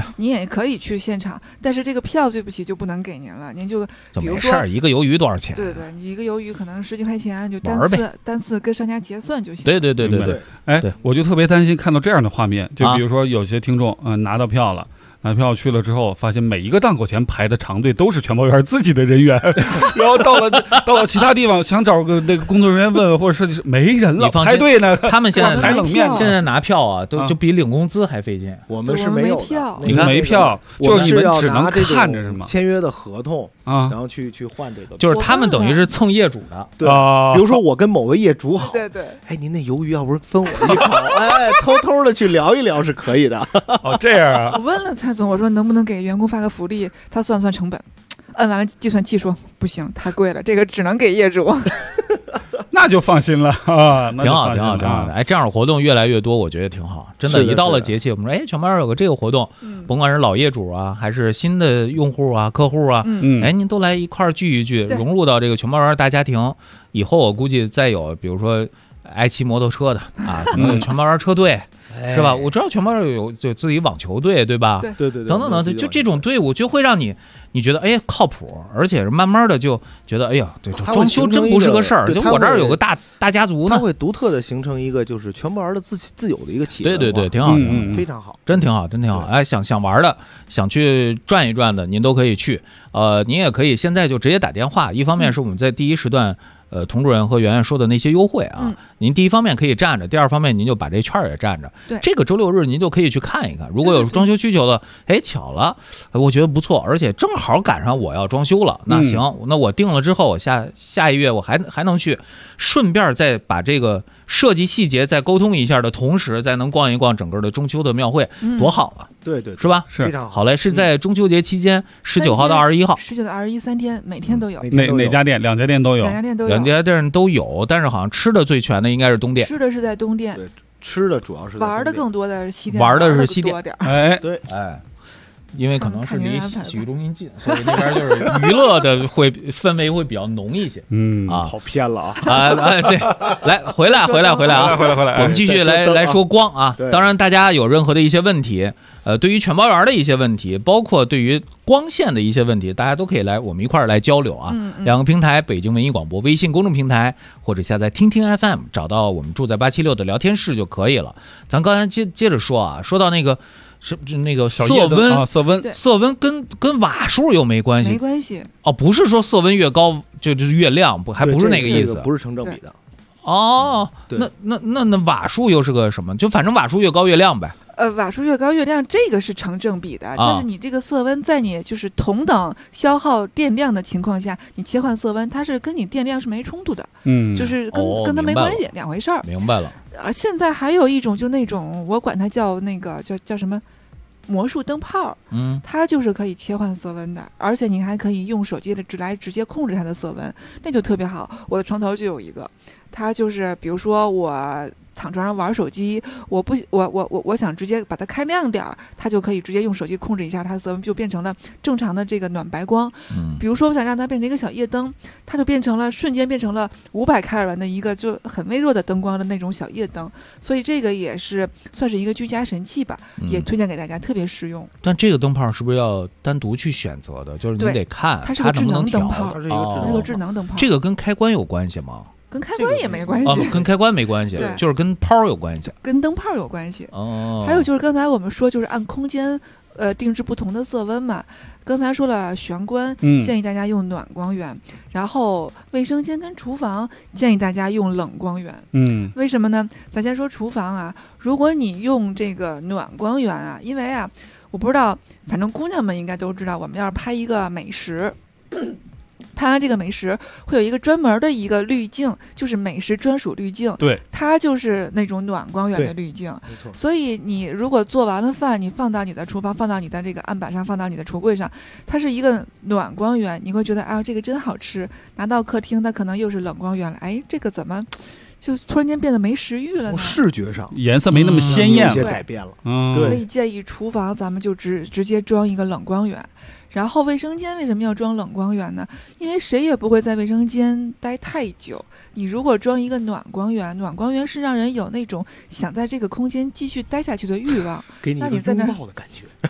你也可以去现场，但是这个票对不起就不能给您了，您就比如说一个鱿鱼多少钱？ 对对，你一个鱿鱼可能10几块钱，就单次跟商家结算就行。 对。 哎，我就特别担心看到这样的画面，就比如说有些听众拿到票了。买票去了之后，发现每一个档口前排的长队都是全包园自己的人员，然后到了其他地方想找个那个工作人员问问或者设计师，没人了，排队呢。 他们现在排冷面， 现在拿票啊，就比领工资还费劲。 我们是没有票， 你看没票，就是你们只能看着是吗？ 签约的合同啊，然后去换这个， 就是他们等于是蹭业主的。 对，比如说我跟某位业主好， 对， 哎，您那鱿鱼要不是分我一口，哎，偷偷的去聊一聊是可以的。 哦，这样啊。 我问了蔡总，我说能不能给员工发个福利？他算成本，摁完了计算器说不行，太贵了，这个只能给业主。 那就放心了啊， 挺好的。哎，这样的活动越来越多，我觉得挺好。真的，一到了节气，我们说，哎，全包园有个这个活动，甭管是老业主啊，还是新的用户啊、客户啊，哎，您都来一块儿聚一聚，融入到这个全包园大家庭。以后我估计再有，比如说爱骑摩托车的啊，可能有全包园车队。是吧？我知道全包园有就自己网球队，对吧？ 对， 等等，就这种队伍就会让你觉得哎靠谱，而且是慢慢的就觉得哎呀，对，装修真不是个事儿。就我这儿有个大家族呢， 它会独特的形成一个就是全包园的自有的一个企业。 对，挺好的， 非常好， 真挺好。哎，想玩的，想去转一转的，您都可以去。您也可以现在就直接打电话。一方面是我们在第一时段。童主任和圆圆说的那些优惠啊，您第一方面可以站着，第二方面您就把这券也站着。 对， 这个周六日您就可以去看一看。如果有装修需求的，哎，巧了，我觉得不错，而且正好赶上我要装修了，那行，那我定了之后，我下一月我还能去，顺便再把这个设计细节再沟通一下的同时，再能逛一逛整个的中秋的庙会，多好啊！ 对， 是吧？ 非常好嘞，是在中秋节期间，19号到21号 ，19到21 3天，每天都有。 哪家店？两家店都有。 两家店都有，但是好像吃的最全的应该是东店。 吃的是在东店， 对，吃的主要是玩的更多的是西店， 玩的是西店。 哎， 对， 哎。因为可能是离洗浴中心近，所以那边就是娱乐的氛围会比较浓一些。 跑偏了对，来回来啊，我们继续来说光啊。当然，大家有任何的一些问题，对于全包园的一些问题，包括对于光线的一些问题，大家都可以来我们一块儿来交流啊。两个平台：北京文艺广播微信公众平台，或者下载听听 FM， 找到我们住在876的聊天室就可以了。咱刚才接着说啊，说到那个。是那个色温跟瓦数又没关系， 没关系哦，不是说色温越高就是越亮，还不是那个意思， 不是成正比的。 哦，那瓦数又是个什么？就反正瓦数越高越亮呗。 瓦数越高越亮，这个是成正比的。但是你这个色温在你就是同等消耗电量的情况下，你切换色温，它是跟你电量是没冲突的。就是跟它没关系，两回事儿。 明白了。 现在还有一种就那种我管它叫那个叫什么魔术灯泡，它就是可以切换色温的，而且你还可以用手机来直接控制它的色温，那就特别好。我的床头就有一个，它就是比如说我躺床上玩手机，我想直接把它开亮点儿，它就可以直接用手机控制一下它的色温，就变成了正常的这个暖白光。比如说我想让它变成一个小夜灯，它就瞬间变成了500开尔文的一个就很微弱的灯光的那种小夜灯，所以这个也是算是一个居家神器吧，也推荐给大家，特别实用。 但这个灯泡是不是要单独去选择的？就是你得看它是个智能灯泡， 它是个智能灯泡。 这个跟开关有关系吗？ 跟开关也没关系跟开关没关系，就是跟泡有关系， 跟灯泡有关系。还有就是刚才我们说，就是按空间定制不同的色温嘛。刚才说了玄关，建议大家用暖光源，然后卫生间跟厨房建议大家用冷光源。为什么呢？咱先说厨房啊，如果你用这个暖光源啊，因为啊，我不知道，反正姑娘们应该都知道，我们要是拍一个美食。拍完这个美食会有一个专门的一个滤镜，就是美食专属滤镜， 对， 它就是那种暖光源的滤镜， 没错。 所以你如果做完了饭，你放到你的厨房，放到你的这个案板上，放到你的橱柜上，它是一个暖光源，你会觉得啊，这个真好吃。拿到客厅，它可能又是冷光源了，哎，这个怎么就突然间变得没食欲了呢？ 视觉上颜色没那么鲜艳了， 有些改变了。 所以建议厨房咱们就直接装一个冷光源。然后卫生间为什么要装冷光源呢？因为谁也不会在卫生间待太久。你如果装一个暖光源，暖光源是让人有那种想在这个空间继续待下去的欲望， 给你一个拥抱的感觉。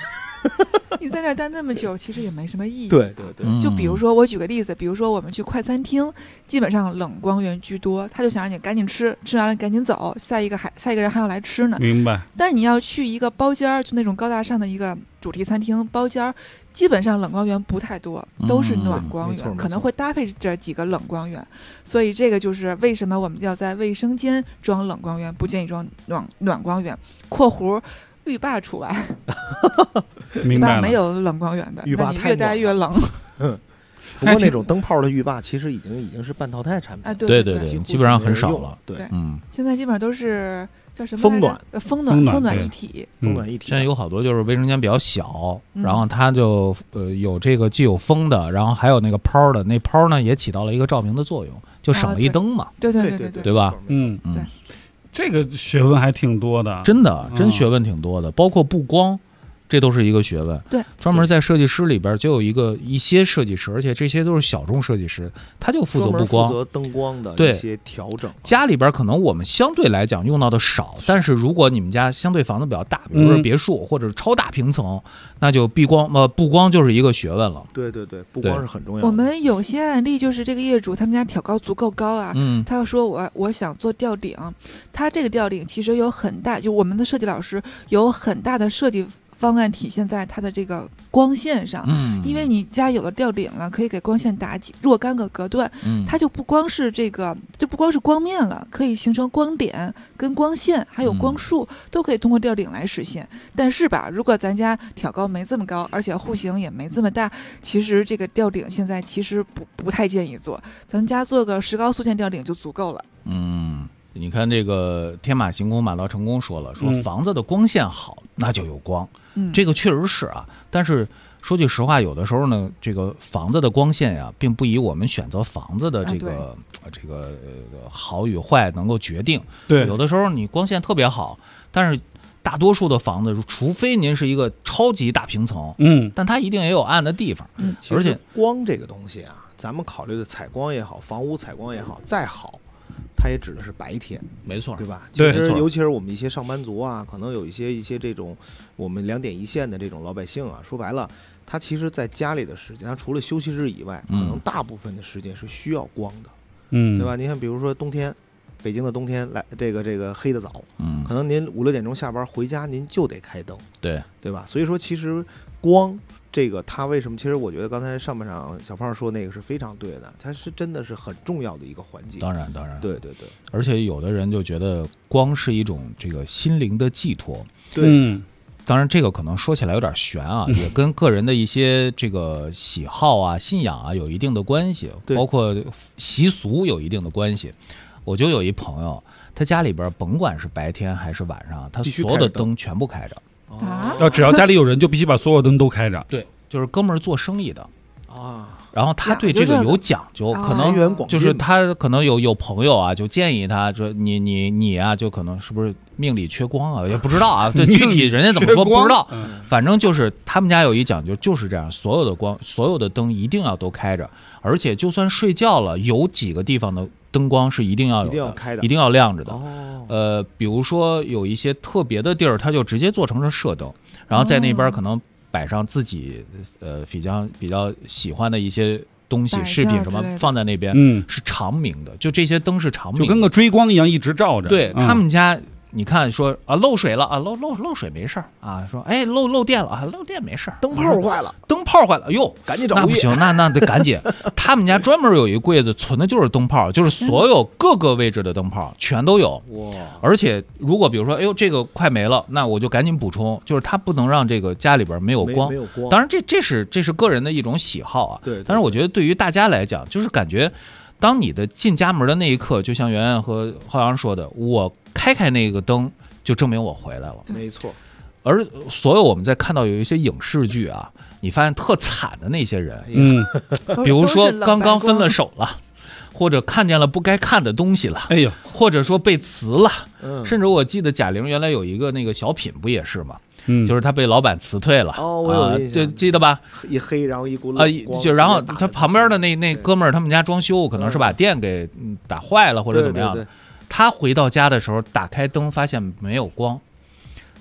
你在那儿待那么久，其实也没什么意义。 对对对， 就比如说我举个例子，比如说我们去快餐厅，基本上冷光源居多，他就想让你赶紧吃，吃完了赶紧走，下一个人还要来吃呢。 明白。 但你要去一个包间儿，就那种高大上的一个主题餐厅包间儿，基本上冷光源不太多，都是暖光源，可能会搭配着几个冷光源。所以这个就是为什么我们要在卫生间装冷光源，不建议装暖光源（括弧浴霸除外）。 明白了， 没有冷光源的， 浴霸那你越待越冷。 不过那种灯泡的浴霸其实已经是半淘汰产品。 对， 基本上很少了。 对， 现在基本上都是叫什么？风暖一体。 风暖一体。 现在有好多就是卫生间比较小，然后它就有这个既有风的，然后还有那个泡的，那泡呢也起到了一个照明的作用，就省了一灯嘛。 对， 对吧？ 对。 这个学问还挺多的， 真学问挺多的，包括布光。这都是一个学问， 对， 专门在设计师里边就有一些设计师，而且这些都是小众设计师，他就负责布光、 负责灯光的一些调整。 家里边可能我们相对来讲用到的少，但是如果你们家相对房子比较大，比如说别墅或者超大平层，那就布光就是一个学问了。 对，布光是很重要的。 我们有些案例就是这个业主他们家挑高足够高啊，他要说我想做吊顶，他这个吊顶其实有很大，就我们的设计老师有很大的设计方案体现在它的这个光线上，因为你家有了吊顶了，可以给光线打若干个隔断，它就不光是光面了，可以形成光点跟光线还有光束，都可以通过吊顶来实现。但是吧，如果咱家挑高没这么高，而且户型也没这么大，其实这个吊顶现在其实不太建议做，咱家做个石膏塑件吊顶就足够了。 你看这个天马行空马到成功说房子的光线好，那就有光，这个确实是啊。但是说句实话，有的时候呢，这个房子的光线呀，并不以我们选择房子的这个好与坏能够决定。 对， 有的时候你光线特别好，但是大多数的房子，除非您是一个超级大平层，但它一定也有暗的地方。而且光这个东西啊，咱们考虑的采光也好，房屋采光也好，再好。它也指的是白天， 没错， 对吧？其实尤其是我们一些上班族啊，可能有一些这种我们2点一线的这种老百姓啊，说白了，他其实在家里的时间，他除了休息日以外，可能大部分的时间是需要光的，对吧？你看，比如说冬天，北京的冬天来这个黑得早，可能您5、6点钟下班回家，您就得开灯，对吧？所以说，其实光。这个它为什么？其实我觉得刚才上半场小胖说那个是非常对的，它是真的是很重要的一个环节。 当然， 对。 而且有的人就觉得光是一种这个心灵的寄托。 对， 当然这个可能说起来有点悬啊，也跟个人的一些这个喜好啊、信仰啊有一定的关系，包括习俗有一定的关系。我就有一朋友，他家里边甭管是白天还是晚上，他所有的灯全部开着。 只要家里有人，就必须把所有灯都开着。 对，就是哥们儿做生意的啊， 然后他对这个有讲究，可能就是他可能有朋友啊，就建议他说你啊，就可能是不是命里缺光啊，也不知道啊，这具体人家怎么说不知道，反正就是他们家有一讲究，就是这样，所有的光，所有的灯一定要都开着，而且就算睡觉了，有几个地方的灯光是一定要有的， 一定要开的， 一定要亮着的。比如说有一些特别的地儿，他就直接做成了射灯，然后在那边可能摆上自己比较喜欢的一些东西、饰品什么放在那边，是长明的，就这些灯是长明的， 就跟个追光一样一直照着。 对，他们家。你看说啊漏水了啊漏水没事啊，说哎漏电了啊漏电没事， 灯泡坏了， 哟赶紧找那不行，那得赶紧。他们家专门有一柜子存的就是灯泡，就是所有各个位置的灯泡全都有。 哇！ 而且如果比如说哎呦这个快没了，那我就赶紧补充，就是他不能让这个家里边没有光。当然这是个人的一种喜好啊。 对。 但是我觉得对于大家来讲，就是感觉当你的进家门的那一刻，就像圆圆和浩洋说的，我开那个灯就证明我回来了， 没错。 而所有我们在看到有一些影视剧啊，你发现特惨的那些人，比如说刚刚分了手了，或者看见了不该看的东西了， 哎呦， 或者说被辞了，甚至我记得贾玲原来有一个那个小品不也是吗？就是他被老板辞退了， 我有印象， 就记得吧？ 一黑，然后一股光， 就然后他旁边的那哥们儿，他们家装修可能是把电给打坏了或者怎么样的。他回到家的时候打开灯，发现没有光，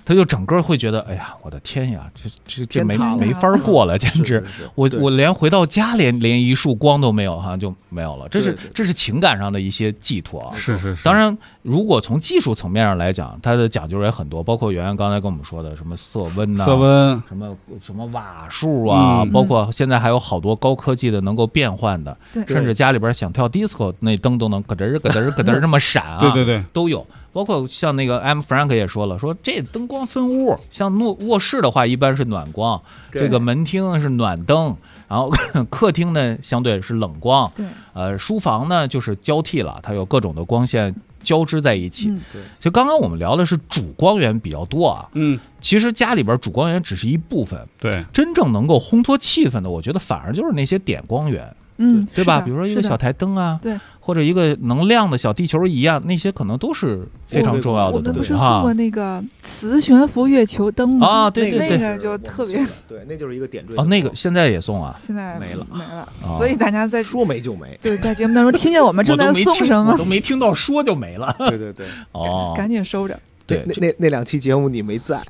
他就整个会觉得，哎呀，我的天呀，这没法过了，简直，我连回到家连一束光都没有，好像就没有了。这是情感上的一些寄托啊。 是。 当然，如果从技术层面上来讲，它的讲究也很多，包括圆圆刚才跟我们说的什么色温什么瓦数啊，包括现在还有好多高科技的能够变换的，甚至家里边想跳 disco 那灯都能咯噔咯噔咯噔这么闪啊， 对， 都有。包括像那个 M. Frank 也说了，说这灯光分屋，像卧室的话一般是暖光，这个门厅是暖灯，然后客厅呢相对是冷光，对，书房呢就是交替了，它有各种的光线交织在一起。 对， 就刚刚我们聊的是主光源比较多啊，其实家里边主光源只是一部分， 对， 真正能够烘托气氛的，我觉得反而就是那些点光源。对吧？比如说一个小台灯啊， 对， 或者一个能亮的小地球仪啊，那些可能都是非常重要的东西。 我们不是送过那个磁悬浮月球灯吗？ 啊，对， 那个就特别， 对，那就是一个点缀。 那个现在也送啊？ 现在没了， 所以大家在说没就没。 对，在节目当中听见我们正在送什么， 我都没听到说就没了。 对， 赶紧收着。 对， 那2期节目你没在。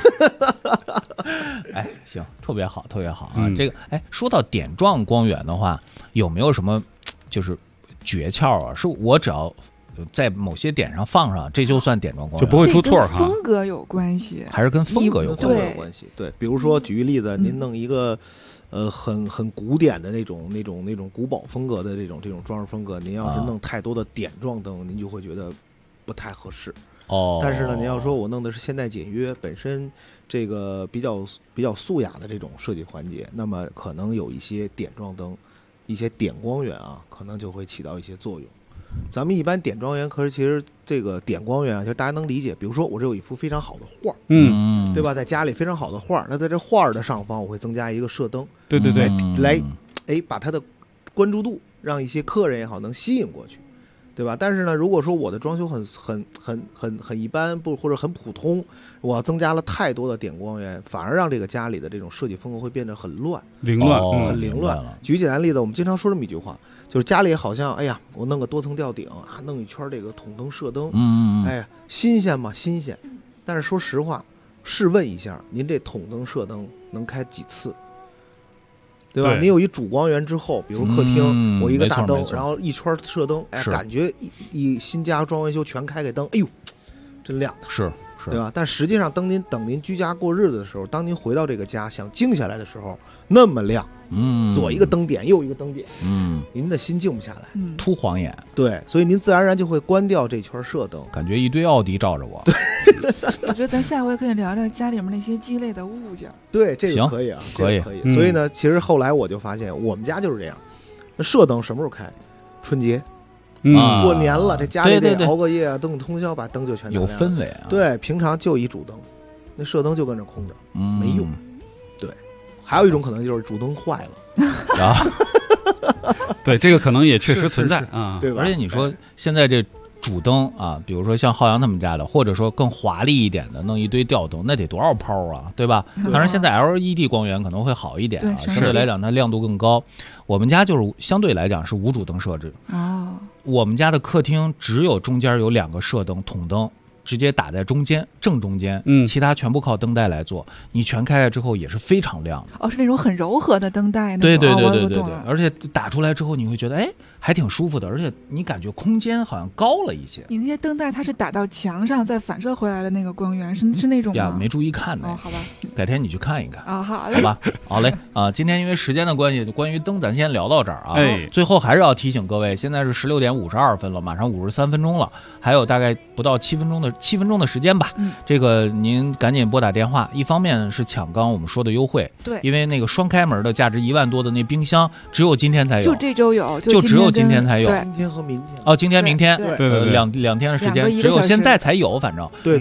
哎，行，特别好啊！这个，说到点状光源的话，有没有什么就是诀窍啊？是我只要在某些点上放上，这就算点状光源， 就不会出错哈。 风格有关系， 还是跟风格有关系？对，比如说举个例子，您弄一个很古典的那种古堡风格的这种装饰风格，您要是弄太多的点状灯，您就会觉得不太合适。但是呢，您要说我弄的是现代简约，本身这个比较素雅的这种设计环节，那么可能有一些点状灯、一些点光源啊，可能就会起到一些作用。咱们一般点状源，可是其实这个点光源啊，其实大家能理解。比如说我这有一幅非常好的画，对吧？在家里非常好的画，那在这画的上方，我会增加一个射灯， 对， 来把它的关注度让一些客人也好能吸引过去。对吧？但是呢，如果说我的装修很一般，或者很普通，我增加了太多的点光源，反而让这个家里的这种设计风格会变得很凌乱。很凌乱。举简单例子，我们经常说这么一句话，就是家里好像，哎呀，我弄个多层吊顶啊，弄一圈这个筒灯射灯，哎呀，新鲜吗？新鲜。但是说实话，试问一下，您这筒灯射灯能开几次？对吧？你有一主光源之后，比如客厅，我一个大灯，然后一圈射灯，感觉一新家装完修全开开灯，哎呦，真亮堂， 是， 对吧？但实际上，等您居家过日子的时候，当您回到这个家想静下来的时候，那么亮，左一个灯点，右一个灯点，您的心静不下来， 突晃眼， 对，所以您自然而然就会关掉这圈射灯， 感觉一堆奥迪照着我。 我觉得咱下回可以聊聊家里面那些鸡肋的物件。 对，这个可以啊，可以。所以呢，其实后来我就发现，我们家就是这样，那射灯什么时候开？春节。过年了，这家里得熬个夜啊，灯通宵，把灯就全打亮。 有氛围啊。 对，平常就一主灯，那射灯就跟着空着，没用。对，还有一种可能就是主灯坏了啊。 对，这个可能也确实存在啊， 对吧？ 而且你说现在这主灯啊，比如说像浩洋他们家的，或者说更华丽一点的，弄一堆吊灯，那得多少抛啊，对吧？当然现在 LED 光源可能会好一点啊，相对来讲它亮度更高。我们家就是相对来讲是无主灯设置啊。我们家的客厅只有中间有2个射灯筒灯，直接打在中间正中间，其他全部靠灯带来做。你全开了之后也是非常亮的。 是那种很柔和的灯带那种。对， 我懂了。 而且打出来之后你会觉得还挺舒服的，而且你感觉空间好像高了一些。 你那些灯带它是打到墙上再反射回来的那个光源是那种吗？ 呀，没注意看呢。 好吧， 改天你去看一看啊。好吧，好嘞啊！今天因为时间的关系，关于灯咱先聊到这儿啊。最后还是要提醒各位，现在是16点52分了，马上53分钟了，还有大概不到7分钟的时间吧。这个您赶紧拨打电话，一方面是抢刚我们说的优惠， 对， 因为那个双开门的价值1万多的那冰箱，只有今天才有， 就这周有， 就只有今天才有。 今天和明天今天明天两天的时间，只有现在才有，反正对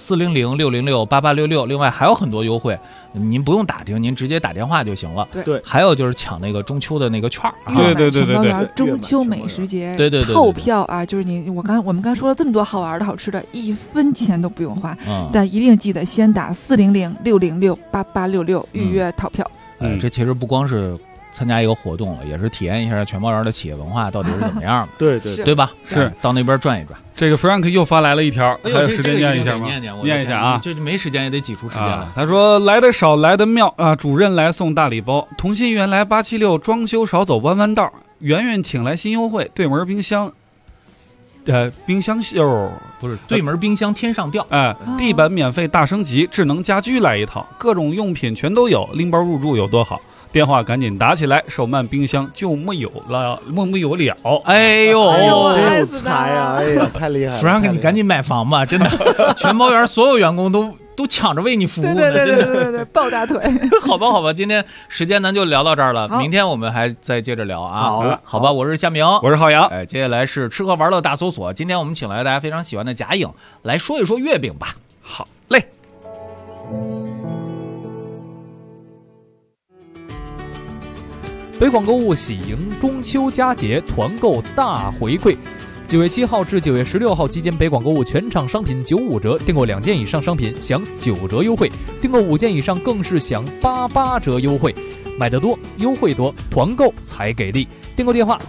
400-606-8866，另外还有很多优惠，您不用打听，您直接打电话就行了。 对， 还有就是抢那个中秋的那个券儿， 对， 中秋美食节， 对， 套票啊，就是我们刚说了这么多好玩的好吃的，1分钱都不用花，但一定记得先打400-606-8866预约套票。 这其实不光是参加一个活动，也是体验一下全包园的企业文化到底是怎么样的。 对吧？是到那边转一转。 这个 Frank 又发来了一条，还有时间念一下吗？ 念一下啊， 这没时间也得挤出时间来。 他说来的少来的妙啊，主任来送大礼包，同心圆来876，装修少走弯弯道，圆圆请来新优惠，对门冰箱。冰箱秀不是对门冰箱天上掉， 地板免费大升级，智能家居来一套，各种用品全都有，拎包入住有多好？电话赶紧打起来，手慢冰箱就没有了。 哎呦， 这才呀！哎呀，太厉害了 ！Frank， 你赶紧买房吧，真的，全包园所有员工都抢着为你服务呢， 对，抱大腿。 好吧，今天时间咱就聊到这儿了，明天我们还再接着聊啊。好吧，我是夏明， 我是浩洋。 接下来是吃喝玩乐大搜索，今天我们请来大家非常喜欢的贾颖来说一说月饼吧。 好嘞。 北广购物喜迎中秋佳节团购大回馈，9月7号至9月16号期间，北广购物全场商品95折，订购2件以上商品享9折优惠，订购5件以上更是享88折优惠。买得多，优惠多，团购才给力。订购电话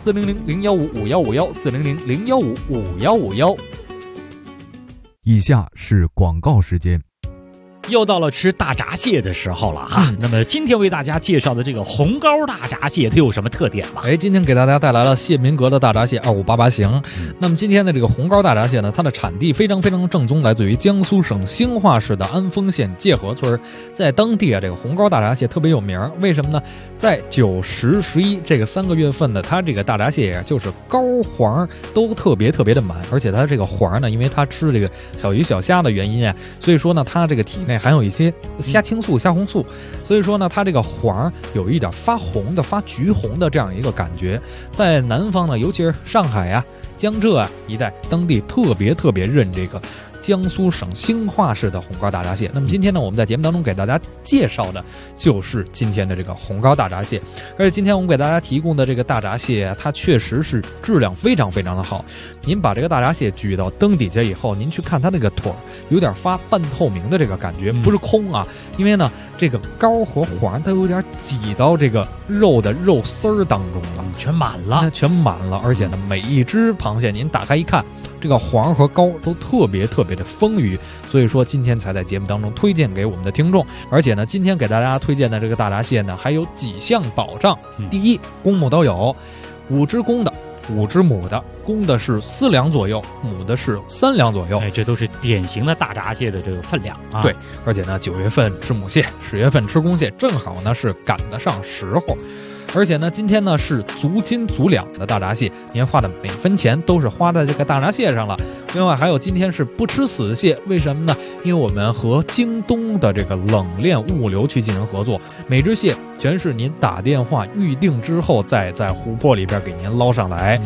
400-015-5151，400-015-5151。 以下是广告时间。 又到了吃大闸蟹的时候了哈，那么今天为大家介绍的这个红膏大闸蟹，它有什么特点吗？ 今天给大家带来了谢民阁的大闸蟹2588型。那么今天的这个红膏大闸蟹呢，它的产地非常非常正宗，来自于江苏省兴化市的安丰县界河村。在当地这个红膏大闸蟹特别有名，为什么呢？在9、10、11这个3个月份的，它这个大闸蟹就是膏黄都特别特别的满，而且它这个黄呢，因为它吃这个小鱼小虾的原因所以说呢，它这个体内含有一些虾青素、虾红素，所以说呢，它这个黄有一点发红的、发橘红的这样一个感觉。在南方呢，尤其是上海江浙一带，当地特别认这个江苏省兴化市的红膏大闸蟹。那么今天呢，我们在节目当中给大家介绍的就是今天的这个红膏大闸蟹。而且今天我们给大家提供的这个大闸蟹它确实是质量非常非常的好。您把这个大闸蟹举到灯底下以后，您去看它那个腿有点发半透明的这个感觉，不是空因为呢这个膏和黄它有点挤到这个肉的肉丝儿当中了， 全满了， 而且呢每一只螃蟹您打开一看，这个黄和膏都特别的丰腴，所以说今天才在节目当中推荐给我们的听众。而且呢，今天给大家推荐的这个大闸蟹呢，还有几项保障。第一，公母都有，5只公的，5只母的，公的是4两左右，母的是3两左右。 这都是典型的大闸蟹的这个分量啊。 对，而且呢，9月份吃母蟹，10月份吃公蟹，正好呢是赶得上时候。而且呢，今天呢是足斤足两的大闸蟹，您花的每分钱都是花在这个大闸蟹上了。另外还有今天是不吃死蟹，为什么呢？因为我们和京东的这个冷链物流去进行合作，每只蟹全是您打电话预定之后，再在湖泊里边给您捞上来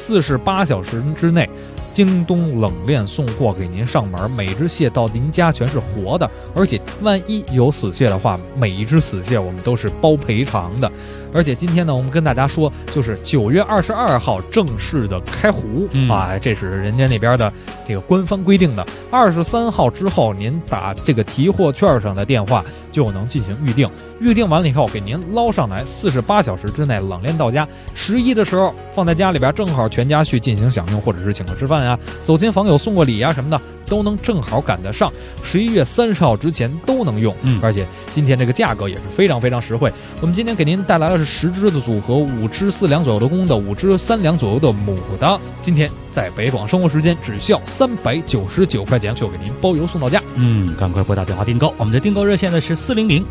，48小时之内。京东冷链送货给您上门，每只蟹到您家全是活的，而且万一有死蟹的话，每一只死蟹我们都是包赔偿的。而且今天呢，我们跟大家说，就是9月22号正式的开湖这是人家那边的这个官方规定的。23号之后，您打这个提货券上的电话就能进行预定，预定完了以后给您捞上来，48小时之内冷链到家。11的时候放在家里边，正好全家去进行享用，或者是请客吃饭走亲访友送过礼什么的，都能正好赶得上。11月30号之前都能用，而且今天这个价格也是非常非常实惠。我们今天给您带来的是10只的组合，5只4两左右的公的，5只3两左右的母的。今天在北广生活时间只需要399块钱就给您包邮送到家。 赶快拨打电话订购，我们的订购热线呢是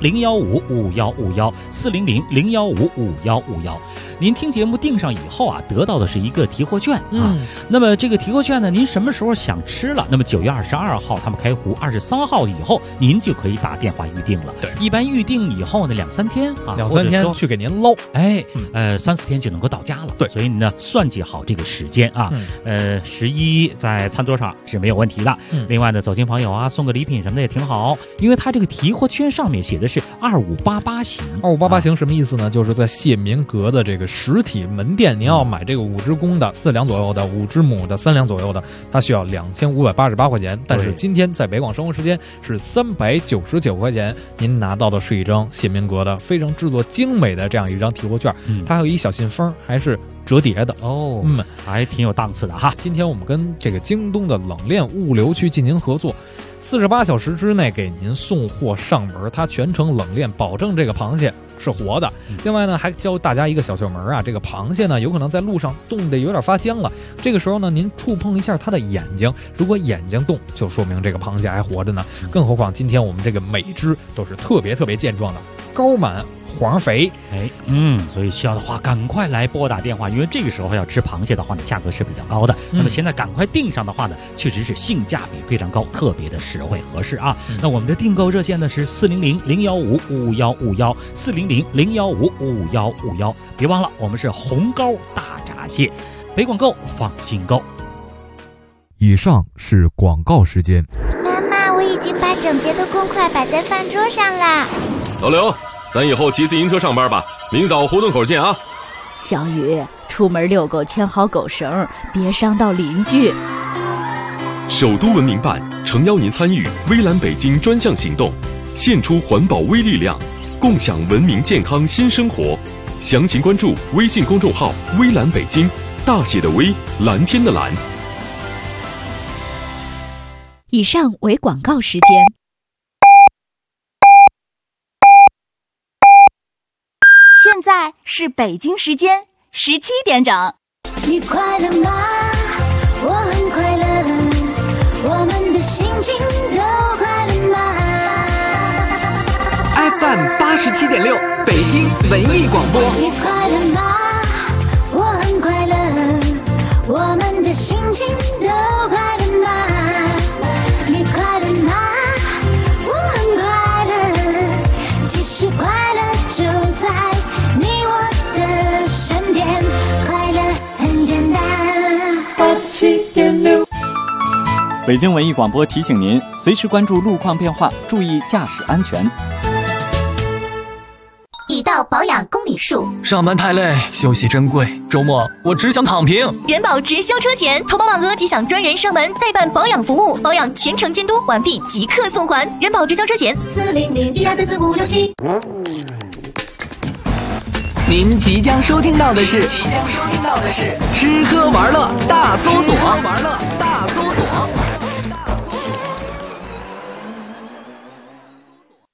400-015-5151，400-015-5151。您听节目订上以后得到的是一个提货券那么这个提货券呢，您什么时候想吃了，那么9月22号他们开湖，23号以后您就可以打电话预定了。 对， 一般预定以后呢2-3天 2-3天去给您捞 ，3-4天就能够到家了。 对， 所以呢算计好这个时间 11在餐桌上是没有问题的。另外呢，走亲访友啊，送个礼品什么的也挺好。因为它这个提货券上面写的是2588型。 2588型什么意思呢？就是在谢民阁的这个实体门店，您要买这个5只公的4两左右的，5只母的3两左右的，它需要2588块钱。但是今天在北广生活时间是399块钱，您拿到的是一张谢民阁的非常制作精美的这样一张提货券，它还有一小信封，还是折叠的哦，还挺有档次的哈。 今天我们跟这个京东的冷链物流区进行合作，48小时之内给您送货上门，它全程冷链，保证这个螃蟹是活的。另外呢，还教大家一个小窍门啊，这个螃蟹呢有可能在路上冻得有点发僵了，这个时候呢您触碰一下它的眼睛，如果眼睛动，就说明这个螃蟹还活着呢。更何况今天我们这个每只都是特别健壮的，高满黄肥。 所以需要的话赶快来拨打电话，因为这个时候要吃螃蟹的话呢，价格是比较高的。那么现在赶快订上的话呢，确实是性价比非常高，特别的实惠合适啊。那我们的订购热线呢是400-015-5151，400-015-5151，别忘了我们是红膏大闸蟹，北广购放心购。 以上是广告时间。 妈妈，我已经把整洁的公筷摆在饭桌上啦。 老刘，咱以后骑自行车上班吧，明早胡同口见啊。 小雨，出门遛狗牵好狗绳，别伤到邻居。 首都文明办诚邀您参与微蓝北京专项行动，献出环保微力量，共享文明健康新生活。详情关注微信公众号微蓝北京，大写的微，蓝天的蓝。 以上为广告时间。现在是北京时间17点整。 你快乐吗？我很快乐，我们的心情都快乐吗 ？FM 87.6，北京文艺广播。 你快乐吗？我很快乐，我们的心情都快乐吗？你快乐吗？我很快乐，其实快乐就在你我的身边，快乐很简单。87.6， 北京文艺广播提醒您，随时关注路况变化，注意驾驶安全。 已到保养公里数， 上班太累，休息珍贵，周末我只想躺平。 人保直销车险，投保满额即享专人上门代办保养服务，保养全程监督，完毕即刻送还。人保直销车险40012445567。 您即将收听到的是吃喝玩乐大搜索。